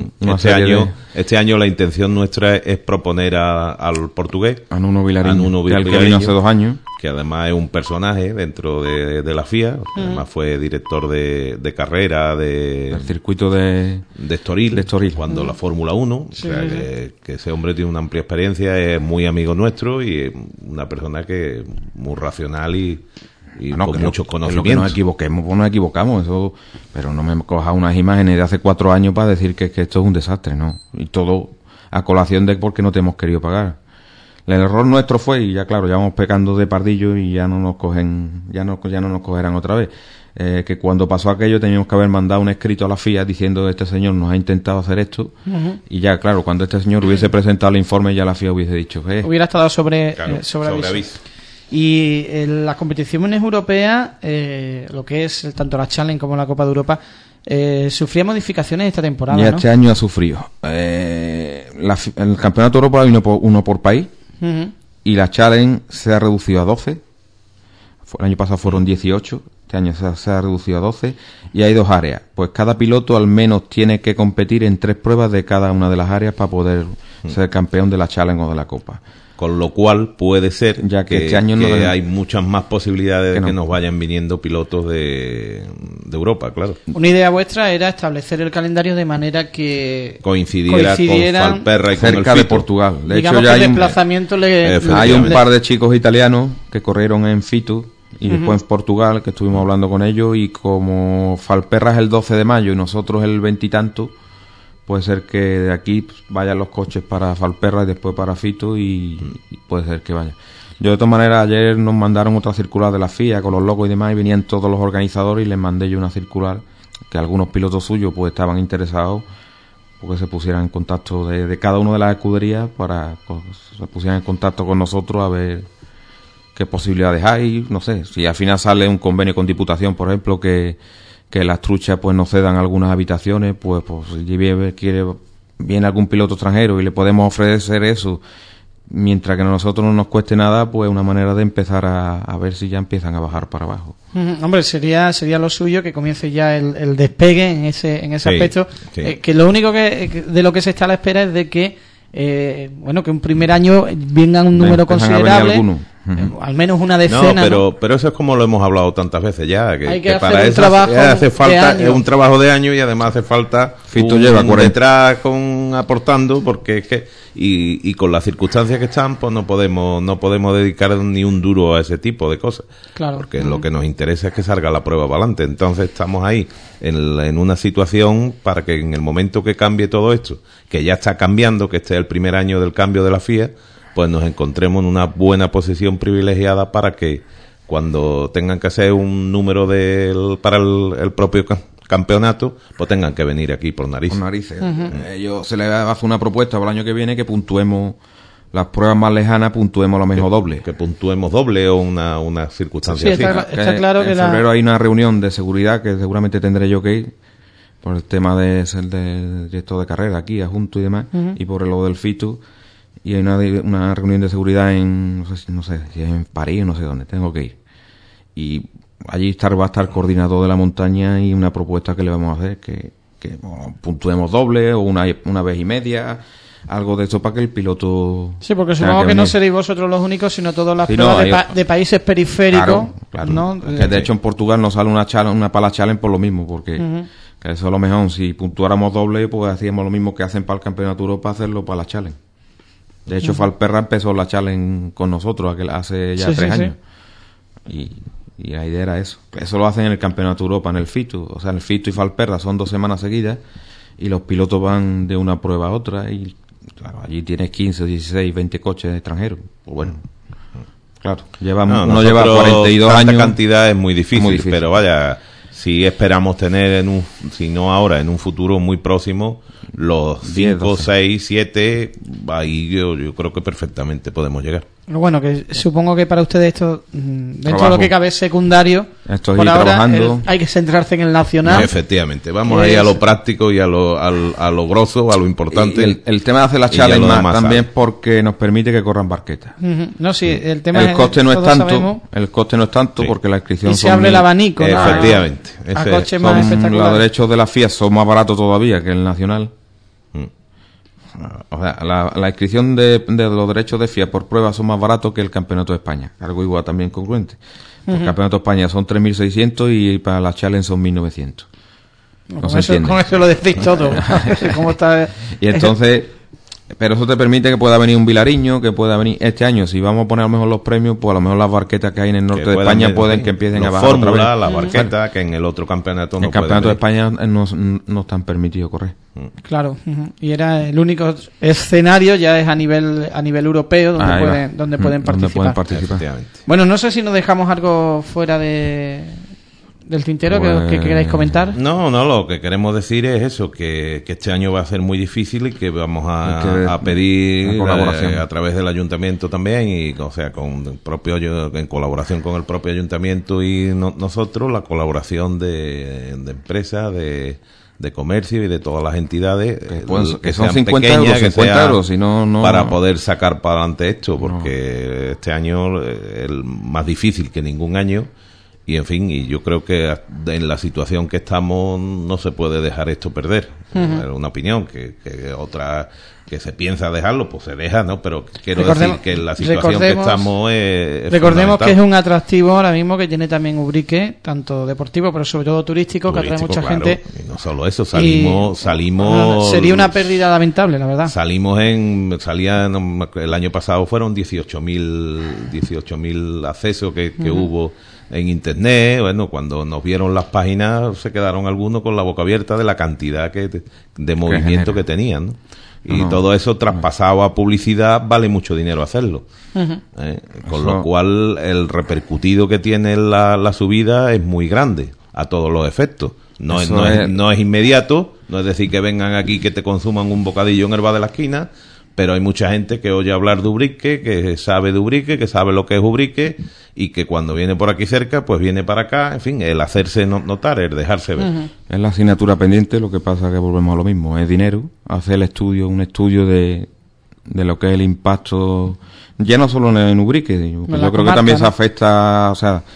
Speaker 7: Este año la intención nuestra es proponer al portugués,
Speaker 8: a Nuno Vilariño, que vino hace 2 años.
Speaker 7: Que además es un personaje dentro de la FIA, además fue director de carrera del
Speaker 8: circuito de
Speaker 7: Estoril, cuando la Fórmula 1, sí, o sea que ese hombre tiene una amplia experiencia, es muy amigo nuestro y es una persona que es muy racional y con muchos conocimientos.
Speaker 8: Que nos equivocamos, eso, pero no me coja unas imágenes de hace 4 años para decir que esto es un desastre, ¿no? Y todo a colación de porque no te hemos querido pagar. El error nuestro fue, y ya claro, ya vamos pecando de pardillo y ya no nos cogen, ya no nos cogerán otra vez, que cuando pasó aquello teníamos que haber mandado un escrito a la FIA diciendo este señor nos ha intentado hacer esto, y ya claro, cuando este señor hubiese presentado el informe ya la FIA hubiese dicho
Speaker 2: hubiera estado sobre
Speaker 7: aviso.
Speaker 2: Y en las competiciones europeas, lo que es tanto la Challenge como la Copa de Europa, sufría modificaciones esta temporada,
Speaker 8: y
Speaker 2: ¿no?
Speaker 8: Este año ha sufrido. El campeonato de Europa hay uno por país. Y la Challenge se ha reducido a 12. El año pasado fueron 18. Este año se ha reducido a 12. Y hay 2 áreas. Pues cada piloto al menos tiene que competir en 3 pruebas de cada una de las áreas para poder ser campeón de la Challenge o de la Copa.
Speaker 7: Con lo cual puede ser
Speaker 8: ya que este año
Speaker 7: hay muchas más posibilidades de que nos vayan viniendo pilotos de Europa, claro.
Speaker 2: Una idea vuestra era establecer el calendario de manera que
Speaker 7: coincidiera con Valperra y
Speaker 8: cerca
Speaker 7: con el
Speaker 8: de Portugal. De
Speaker 2: digamos
Speaker 8: hecho, ya
Speaker 2: que el desplazamiento
Speaker 8: hay un par de chicos italianos que corrieron en Fitu y después en Portugal, que estuvimos hablando con ellos, y como Valperra es el 12 de mayo y nosotros el 20 y tanto, puede ser que de aquí vayan los coches para Valperra y después para Fito y puede ser que vaya. Yo de todas maneras ayer nos mandaron otra circular de la FIA con los logos y demás y venían todos los organizadores y les mandé yo una circular que algunos pilotos suyos pues estaban interesados porque se pusieran en contacto de cada una de las escuderías para que se pusieran en contacto con nosotros a ver qué posibilidades hay, no sé, si al final sale un convenio con Diputación, por ejemplo, que las truchas pues nos cedan algunas habitaciones, pues si viene algún piloto extranjero y le podemos ofrecer eso mientras que a nosotros no nos cueste nada, pues una manera de empezar a ver si ya empiezan a bajar para abajo.
Speaker 2: Hombre, sería lo suyo que comience ya el despegue en ese aspecto,
Speaker 7: sí.
Speaker 2: Que lo único que de lo que se está a la espera es de que que un primer año venga un número considerable, al menos una decena.
Speaker 7: No, pero eso es como lo hemos hablado tantas veces ya, que para
Speaker 2: hacer
Speaker 7: eso hace falta un trabajo de año y además hace falta
Speaker 8: Fito lleva
Speaker 7: detrás aportando, porque es que y con las circunstancias que están, pues no podemos dedicar ni un duro a ese tipo de cosas,
Speaker 2: claro,
Speaker 7: porque lo que nos interesa es que salga la prueba para adelante. Entonces estamos ahí en una situación para que en el momento que cambie todo esto, que ya está cambiando, que este es el primer año del cambio de la FIA, pues nos encontremos en una buena posición privilegiada para que cuando tengan que hacer un número para el propio campeonato, pues tengan que venir aquí por narices.
Speaker 8: Ellos se les hace una propuesta para el año que viene que puntuemos las pruebas más lejanas, puntuemos lo menos doble.
Speaker 7: Que puntuemos doble o una circunstancia así.
Speaker 2: Está claro que
Speaker 8: en febrero hay una reunión de seguridad que seguramente tendré yo que ir por el tema de ser de director de carrera aquí, adjunto y demás, y por lo del FITU. Y hay una reunión de seguridad no sé si es en París o no sé dónde, tengo que ir. Y allí va a estar coordinador de la montaña y una propuesta que le vamos a hacer, que puntuemos doble o una vez y media, algo de esto para que el piloto...
Speaker 2: Sí, porque supongo que no seréis vosotros los únicos, sino todas las pruebas de países periféricos.
Speaker 8: Claro.
Speaker 2: ¿no?
Speaker 8: Que de hecho en Portugal nos sale una pala challenge por lo mismo, porque que eso a lo mejor si puntuáramos doble, pues hacíamos lo mismo que hacen para el Campeonato de Europa, hacerlo para la challenge. De hecho, Valperra empezó la challenge con nosotros hace ya 3 años. Sí. Y la idea era eso. Eso lo hacen en el Campeonato de Europa, en el FITU. O sea, en el FITU y Valperra son 2 semanas seguidas y los pilotos van de una prueba a otra y claro, allí tienes 15, 16, 20 coches extranjeros. Pues bueno, claro, uno lleva 42 años.
Speaker 7: Tanta cantidad es muy difícil, pero vaya, si esperamos tener si no ahora, en un futuro muy próximo, los 5, 6, 7, ahí yo creo que perfectamente podemos llegar.
Speaker 2: Bueno, que supongo que para ustedes esto, dentro
Speaker 8: Trabajo.
Speaker 2: de lo que cabe, es secundario.
Speaker 8: Esto es
Speaker 2: Por
Speaker 8: ir
Speaker 2: ahora
Speaker 8: trabajando.
Speaker 2: hay que centrarse en el nacional.
Speaker 7: Efectivamente, vamos ahí a lo práctico y a lo grosso, a lo importante.
Speaker 8: Y el tema de hacer la
Speaker 7: Y ya
Speaker 8: challenge
Speaker 7: lo
Speaker 8: más
Speaker 7: demás
Speaker 8: también
Speaker 7: sale.
Speaker 8: porque nos permite que corran barquetas.
Speaker 2: Ujú. No, sí, el tema
Speaker 8: El coste no es
Speaker 2: todos
Speaker 8: tanto,
Speaker 2: sabemos,
Speaker 7: Sí.
Speaker 8: porque la inscripción
Speaker 2: y se abre el abanico, ¿no?
Speaker 7: Efectivamente.
Speaker 2: A
Speaker 7: Ese-
Speaker 2: coches más
Speaker 8: Los
Speaker 2: espectaculares.
Speaker 8: derechos de la FIA son más baratos todavía que el nacional. O sea, la inscripción de los derechos de FIA por prueba son más baratos que el Campeonato de España. Algo igual también congruente. El Campeonato de España son 3.600 y para la Challenge son 1.900. No
Speaker 2: Con
Speaker 8: se
Speaker 2: eso,
Speaker 8: entiende.
Speaker 2: con eso lo decís todo. ¿Cómo está?
Speaker 8: Y entonces, pero eso te permite que pueda venir un Vilariño, que pueda venir este año. Si vamos a poner a lo mejor los premios, pues a lo mejor las barquetas que hay en el norte de España pueden que empiecen a bajar otra
Speaker 7: Fórmula,
Speaker 8: vez.
Speaker 7: la barqueta, que en el otro campeonato no
Speaker 8: En el Campeonato de
Speaker 7: pueden
Speaker 8: España no están permitidos correr.
Speaker 2: Claro, ujú. Y era el único escenario, ya es a nivel europeo donde
Speaker 8: Ahí va.
Speaker 2: pueden
Speaker 8: Donde
Speaker 2: participar.
Speaker 8: pueden
Speaker 7: ir.
Speaker 8: participar.
Speaker 7: Efectivamente.
Speaker 2: Bueno, no sé si nos dejamos algo fuera del tintero
Speaker 8: Pues-
Speaker 2: que queráis comentar.
Speaker 7: No, lo que queremos decir es eso, que este año va a ser muy difícil y que vamos
Speaker 8: Hay que-
Speaker 7: a pedir
Speaker 8: la colaboración.
Speaker 7: a través del ayuntamiento también y o sea, en colaboración con el propio ayuntamiento y nosotros, la colaboración de empresas, de comercio y de todas las entidades
Speaker 8: Que son
Speaker 7: sean
Speaker 8: 50
Speaker 7: pequeñas,
Speaker 8: euros,
Speaker 7: que
Speaker 8: 50
Speaker 7: sean
Speaker 8: euros, si no...
Speaker 7: para poder sacar para adelante esto, porque este año es el más difícil que ningún año. Y en fin, y yo creo que en la situación que estamos no se puede dejar esto perder. Es una opinión que otra que se piensa dejarlo, pues se deja, ¿no? Pero quiero decir que en la situación que estamos es
Speaker 2: recordemos que es
Speaker 7: fundamental.
Speaker 2: un atractivo ahora mismo que tiene también Ubrique, tanto deportivo pero sobre todo turístico, que atrae mucha
Speaker 7: Claro,
Speaker 2: gente.
Speaker 7: y no solo eso, salimos
Speaker 2: sería una pérdida lamentable, la verdad.
Speaker 7: El año pasado fueron 18.000 accesos que hubo en internet. Bueno, cuando nos vieron las páginas se quedaron algunos con la boca abierta de la cantidad de movimiento que tenían, ¿no? Y todo eso traspasado a publicidad vale mucho dinero hacerlo. Con lo cual el repercutido que tiene la subida es muy grande a todos los efectos. No es inmediato, no es decir que vengan aquí que te consuman un bocadillo en el bar de la esquina, pero hay mucha gente que oye hablar de Ubrique, que sabe de Ubrique, que sabe lo que es Ubrique y que cuando viene por aquí cerca, pues viene para acá. En fin, el hacerse notar, el dejarse ver.
Speaker 8: Es la asignatura pendiente, lo que pasa que volvemos a lo mismo. Es dinero, hacer un estudio de lo que es el impacto, ya no solo en Ubrique, yo creo que también se afecta, o sea,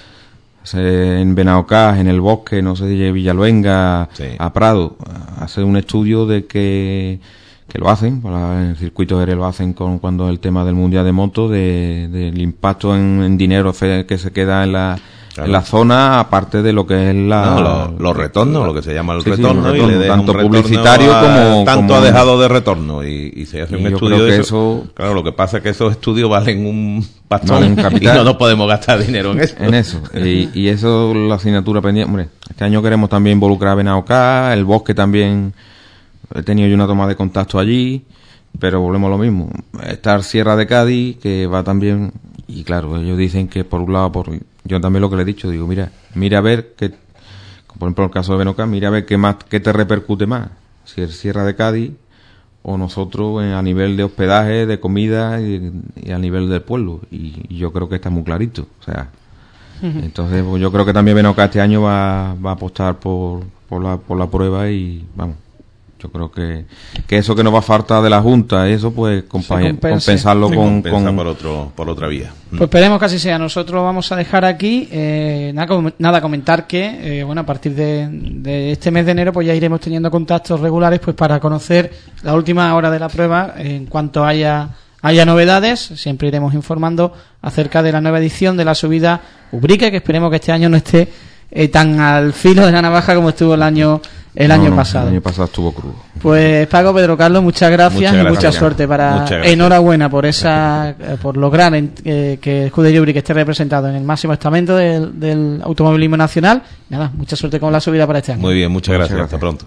Speaker 8: en Benaocás, en el Bosque, no sé si Villaluenga,
Speaker 7: Sí.
Speaker 8: a Prado, hacer un estudio de que lo hacen, para el circuito aéreo lo hacen cuando el tema del Mundial de Moto, del impacto en dinero que se queda en la zona, aparte de lo que es
Speaker 7: los retornos, lo que se llama el
Speaker 8: Sí, sí,
Speaker 7: retorno,
Speaker 8: los
Speaker 7: y
Speaker 8: retornos,
Speaker 7: le deja
Speaker 8: tanto
Speaker 7: un retorno
Speaker 8: publicitario como
Speaker 7: ha dejado de retorno y se hace un
Speaker 8: yo
Speaker 7: estudio
Speaker 8: creo
Speaker 7: de
Speaker 8: que
Speaker 7: eso. Claro, lo que pasa es que esos estudios valen un pastón
Speaker 8: Valen un
Speaker 7: y
Speaker 8: capital.
Speaker 7: no nos podemos gastar dinero en eso.
Speaker 8: en eso. Y eso la asignatura pendiente. Hombre, este año queremos también involucrar a Benaocás, el Bosque también. He tenido yo una toma de contacto allí, pero volvemos a lo mismo. Estar Sierra de Cádiz, que va también, y claro, ellos dicen que por un lado, yo también lo que le he dicho, digo, mira a ver que, por ejemplo el caso de Benaocás, mira a ver qué te repercute más, si el Sierra de Cádiz o nosotros a nivel de hospedaje, de comida y a nivel del pueblo, y yo creo que está muy clarito, o sea, entonces pues, yo creo que también Benaocás este año va a apostar por la prueba y vamos. Yo creo que eso que nos va a faltar de la Junta, eso pues compensarlo
Speaker 7: Se
Speaker 8: con
Speaker 7: por otra vía.
Speaker 2: Pues esperemos que así sea. Nosotros vamos a dejar aquí nada comentar que bueno, a partir de este mes de enero pues ya iremos teniendo contactos regulares pues para conocer la última hora de la prueba. En cuanto haya novedades, siempre iremos informando acerca de la nueva edición de la subida Ubrique, que esperemos que este año no esté tan al filo de la navaja como estuvo el año pasado.
Speaker 8: El año pasado estuvo crudo.
Speaker 2: Pues Paco, Pedro Carlos, muchas gracias y mucha suerte enhorabuena por lograr que Escudería Ubrique esté representado en el máximo estamento del automovilismo nacional. Nada, mucha suerte con la subida para este año.
Speaker 7: Muy bien, muchas gracias. Hasta pronto.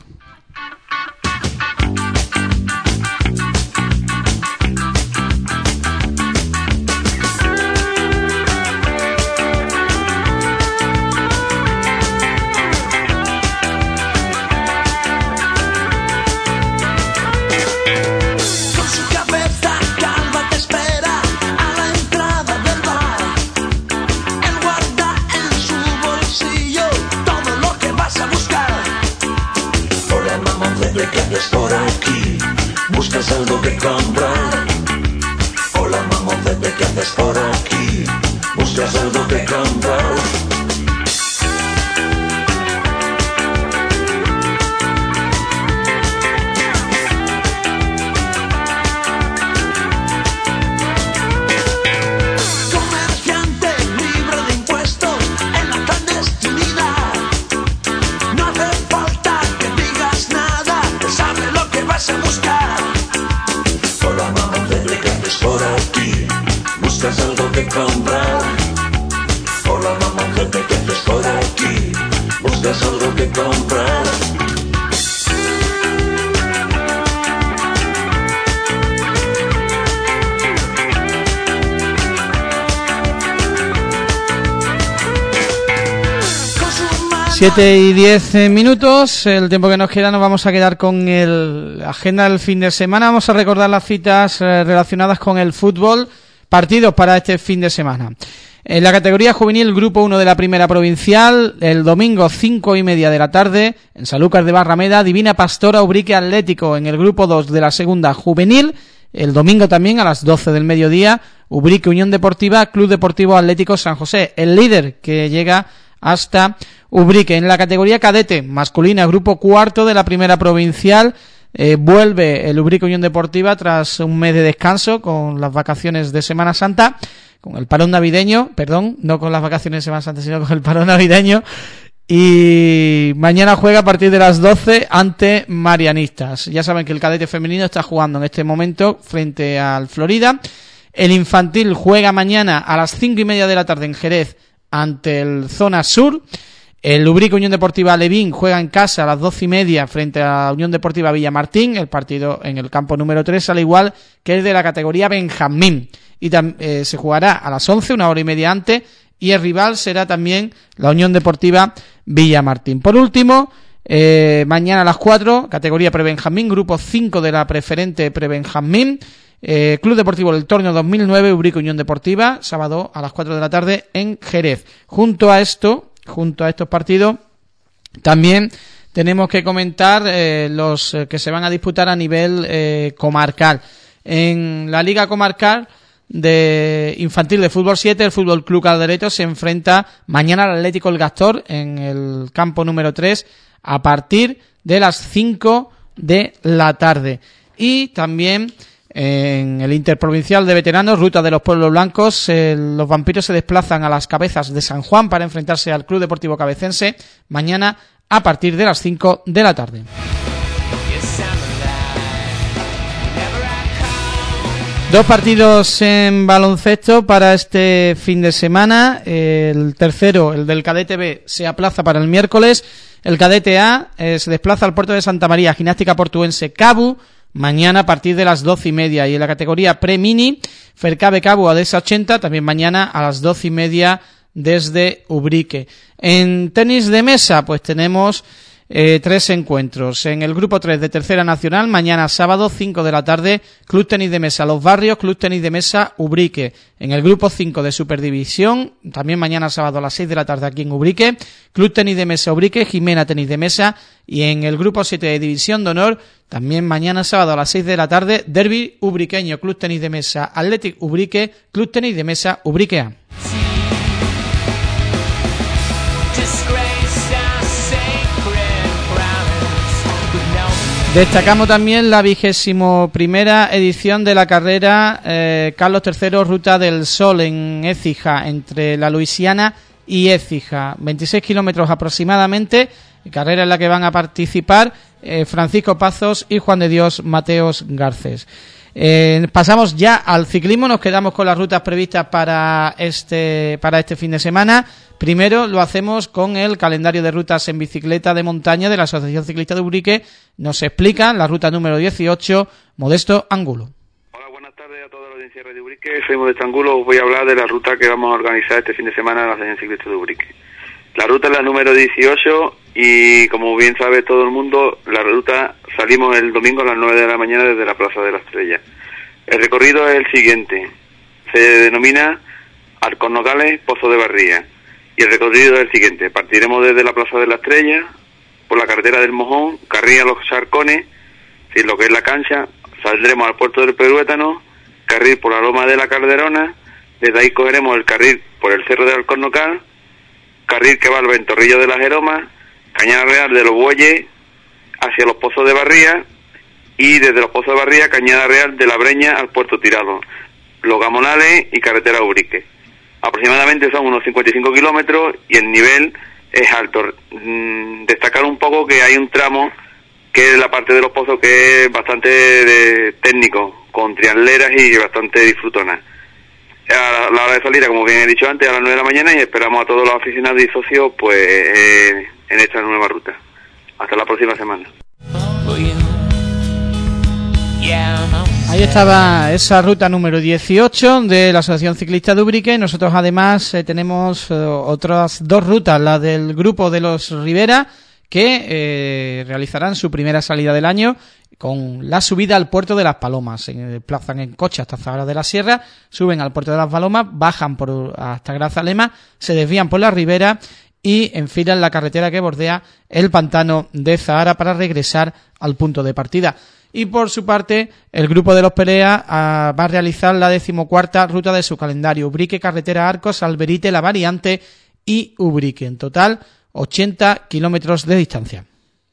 Speaker 9: Con su cabeza calva te espera a la entrada buscar. Hola mamá, desde que estés por aquí, buscas algo que comprar. Hola mamá, desde que estés por aquí, buscas algo que comprar.
Speaker 2: 7 y 10 minutos, el tiempo que nos queda. Nos vamos a quedar con la agenda del fin de semana. Vamos a recordar las citas relacionadas con el fútbol, partidos para este fin de semana. En la categoría juvenil, grupo 1 de la primera provincial, el domingo 5:30 de la tarde, en Sanlúcar de Barrameda, Divina Pastora Ubrique Atlético. En el grupo 2 de la segunda juvenil, el domingo también a las 12 del mediodía, Ubrique Unión Deportiva, Club Deportivo Atlético San José. El líder que llega hasta Ubrique. En la categoría cadete masculina, grupo 4 de la primera provincial, vuelve el Ubrique Unión Deportiva tras un mes de descanso con las vacaciones de Semana Santa, con el parón navideño, perdón, no con las vacaciones de Semana Santa, sino con el parón navideño, y mañana juega a partir de las 12 ante Marianistas. Ya saben que el cadete femenino está jugando en este momento frente al Florida. El infantil juega mañana a las 5:30 de la tarde en Jerez ante el Zona Sur. El Ubrique Unión Deportiva Alevín juega en casa a las 12:30 frente a la Unión Deportiva Villamartín, el partido en el campo número 3, al igual que el de la categoría Benjamín. Y se jugará a las 11, una hora y media antes, y el rival será también la Unión Deportiva Villamartín. Por último, mañana a las 4, categoría Prebenjamín, grupo 5 de la preferente Prebenjamín, Club Deportivo del Torneo 2009, Ubrique Unión Deportiva, sábado a las 4 de la tarde en Jerez. Junto a estos partidos, también tenemos que comentar los que se van a disputar a nivel comarcal. En la Liga Comarcal de Infantil de Fútbol 7, el Fútbol Club Calderete se enfrenta mañana al Atlético El Gastor en el campo número 3 a partir de las 5 de la tarde. Y también en el Interprovincial de Veteranos, Ruta de los Pueblos Blancos, los vampiros se desplazan a las Cabezas de San Juan para enfrentarse al Club Deportivo Cabecense mañana a partir de las 5 de la tarde. Dos partidos en baloncesto para este fin de semana. El tercero, el del cadete B, se aplaza para el miércoles. El cadete A se desplaza al puerto de Santa María, Gimnástica Portuense Cabu, mañana a partir de las 12:30. Y en la categoría Pre-Mini, Fercabe Cabu Adesa 80, también mañana a las 12:30 desde Ubrique. En tenis de mesa, pues tenemos 3 encuentros. En el grupo 3 de Tercera Nacional, mañana sábado 5 de la tarde, Club Tenis de Mesa Los Barrios, Club Tenis de Mesa Ubrique. En el grupo 5 de Superdivisión, también mañana sábado a las 6 de la tarde aquí en Ubrique, Club Tenis de Mesa Ubrique, Jimena Tenis de Mesa. Y en el grupo 7 de División de Honor, también mañana sábado a las 6 de la tarde, Derbi Ubriqueño, Club Tenis de Mesa Athletic Ubrique, Club Tenis de Mesa Ubrique A. Destacamos también la 21ª edición de la carrera Carlos III Ruta del Sol en Écija, entre la Luisiana y Écija, 26 kilómetros aproximadamente, carrera en la que van a participar Francisco Pazos y Juan de Dios Mateos Garcés. Pasamos ya al ciclismo, nos quedamos con las rutas previstas para este fin de semana. Primero lo hacemos con el calendario de rutas en bicicleta de montaña de la Asociación Ciclista de Ubrique. Nos explica la ruta número 18, Modesto Angulo.
Speaker 10: Hola, buenas tardes a toda la audiencia de Ubrique. Soy Modesto Angulo, os voy a hablar de la ruta que vamos a organizar este fin de semana en la Asociación Ciclista de Ubrique. La ruta es la número 18 y, como bien sabe todo el mundo, la ruta salimos el domingo a las 9 de la mañana desde la Plaza de la Estrella. El recorrido es el siguiente, se denomina Alcornocales Pozo de Barría, y el recorrido es el siguiente: partiremos desde la Plaza de la Estrella, por la carretera del Mojón, carril a los Charcones, sin lo que es la cancha, saldremos al puerto del Peruétano, carril por la Loma de la Calderona, desde ahí cogeremos el carril por el Cerro de Alcornocal, carril que va al Ventorrillo de la Jeroma, Cañada Real de los Bueyes, hacia los Pozos de Barría, y desde los Pozos de Barría, Cañada Real de la Breña al Puerto Tirado, Los Gamonales y carretera Ubrique. Aproximadamente son unos 55 kilómetros y el nivel es alto. Destacar un poco que hay un tramo que es la parte de los pozos, que es bastante técnico, con triangleras y bastante disfrutona. A la hora de salida, como bien he dicho antes, a las 9 de la mañana, y esperamos a todos los aficionados y socios pues en esta nueva ruta. Hasta la próxima semana.
Speaker 2: Ahí estaba esa ruta número 18 de la Asociación Ciclista de Ubrique. Nosotros además tenemos otras dos rutas, la del grupo de los Rivera, que realizarán su primera salida del año con la subida al puerto de Las Palomas. Se desplazan en coche hasta Zahara de la Sierra, suben al puerto de Las Palomas, bajan hasta Grazalema, se desvían por la ribera y enfilan la carretera que bordea el pantano de Zahara para regresar al punto de partida. Y por su parte, el grupo de los Perea va a realizar la 14ª ruta de su calendario: Ubrique, Carretera Arcos, Alberite, La Variante y Ubrique. En total, 80 kilómetros de distancia.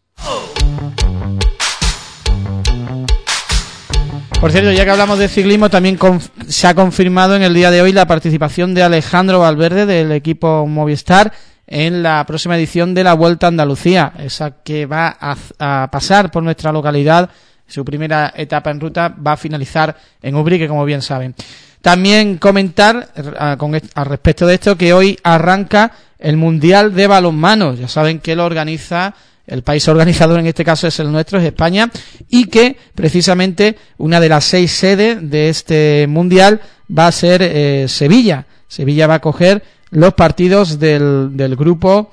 Speaker 2: Por cierto, ya que hablamos de ciclismo, también se ha confirmado en el día de hoy la participación de Alejandro Valverde del equipo Movistar en la próxima edición de la Vuelta a Andalucía, esa que va a pasar por nuestra localidad. Su primera etapa en ruta va a finalizar en Ubrique, como bien saben. También comentar al respecto de esto que hoy arranca el Mundial de Balonmano. Ya saben que lo organiza, el país organizador en este caso es el nuestro, es España, y que precisamente una de las 6 sedes de este Mundial va a ser Sevilla. Sevilla va a coger los partidos del grupo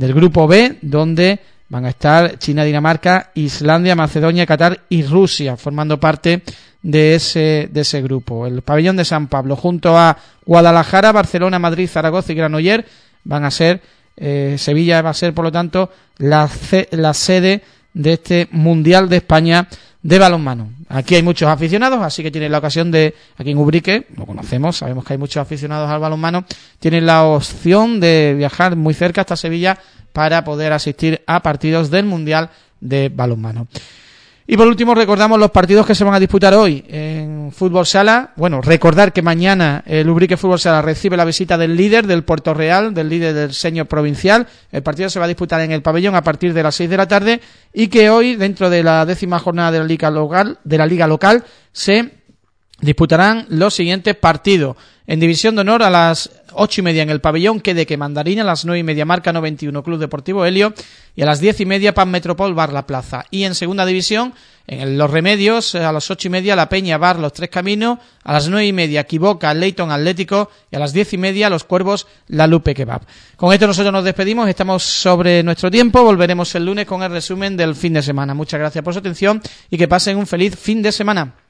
Speaker 2: B, donde van a estar China, Dinamarca, Islandia, Macedonia, Qatar y Rusia, formando parte de ese grupo. El pabellón de San Pablo, junto a Guadalajara, Barcelona, Madrid, Zaragoza y Granollers, van a ser, Sevilla va a ser, por lo tanto, la sede de este Mundial de España de balonmano. Aquí hay muchos aficionados, así que tienen la ocasión aquí en Ubrique, lo conocemos, sabemos que hay muchos aficionados al balonmano, tienen la opción de viajar muy cerca hasta Sevilla para poder asistir a partidos del Mundial de Balonmano. Y por último, recordamos los partidos que se van a disputar hoy en Fútbol Sala. Bueno, recordar que mañana el Ubrique Fútbol Sala recibe la visita del líder del Puerto Real, del líder del senior provincial. El partido se va a disputar en el pabellón a partir de las 6 de la tarde y que hoy, dentro de la 10ª jornada de la Liga Local, se disputarán los siguientes partidos. En División de Honor, a las 8:30 en el pabellón Quedeque Mandarina, a las 9:30 Marca 91 Club Deportivo Helio y a las 10:30 Pan Metropol Bar La Plaza. Y en Segunda División, en Los Remedios, a las 8:30 La Peña Bar Los Tres Caminos, a las 9:30 Quiboca Leyton Atlético y a las 10:30 Los Cuervos La Lupe Kebab. Con esto nosotros nos despedimos, estamos sobre nuestro tiempo, volveremos el lunes con el resumen del fin de semana. Muchas gracias por su atención y que pasen un feliz fin de semana.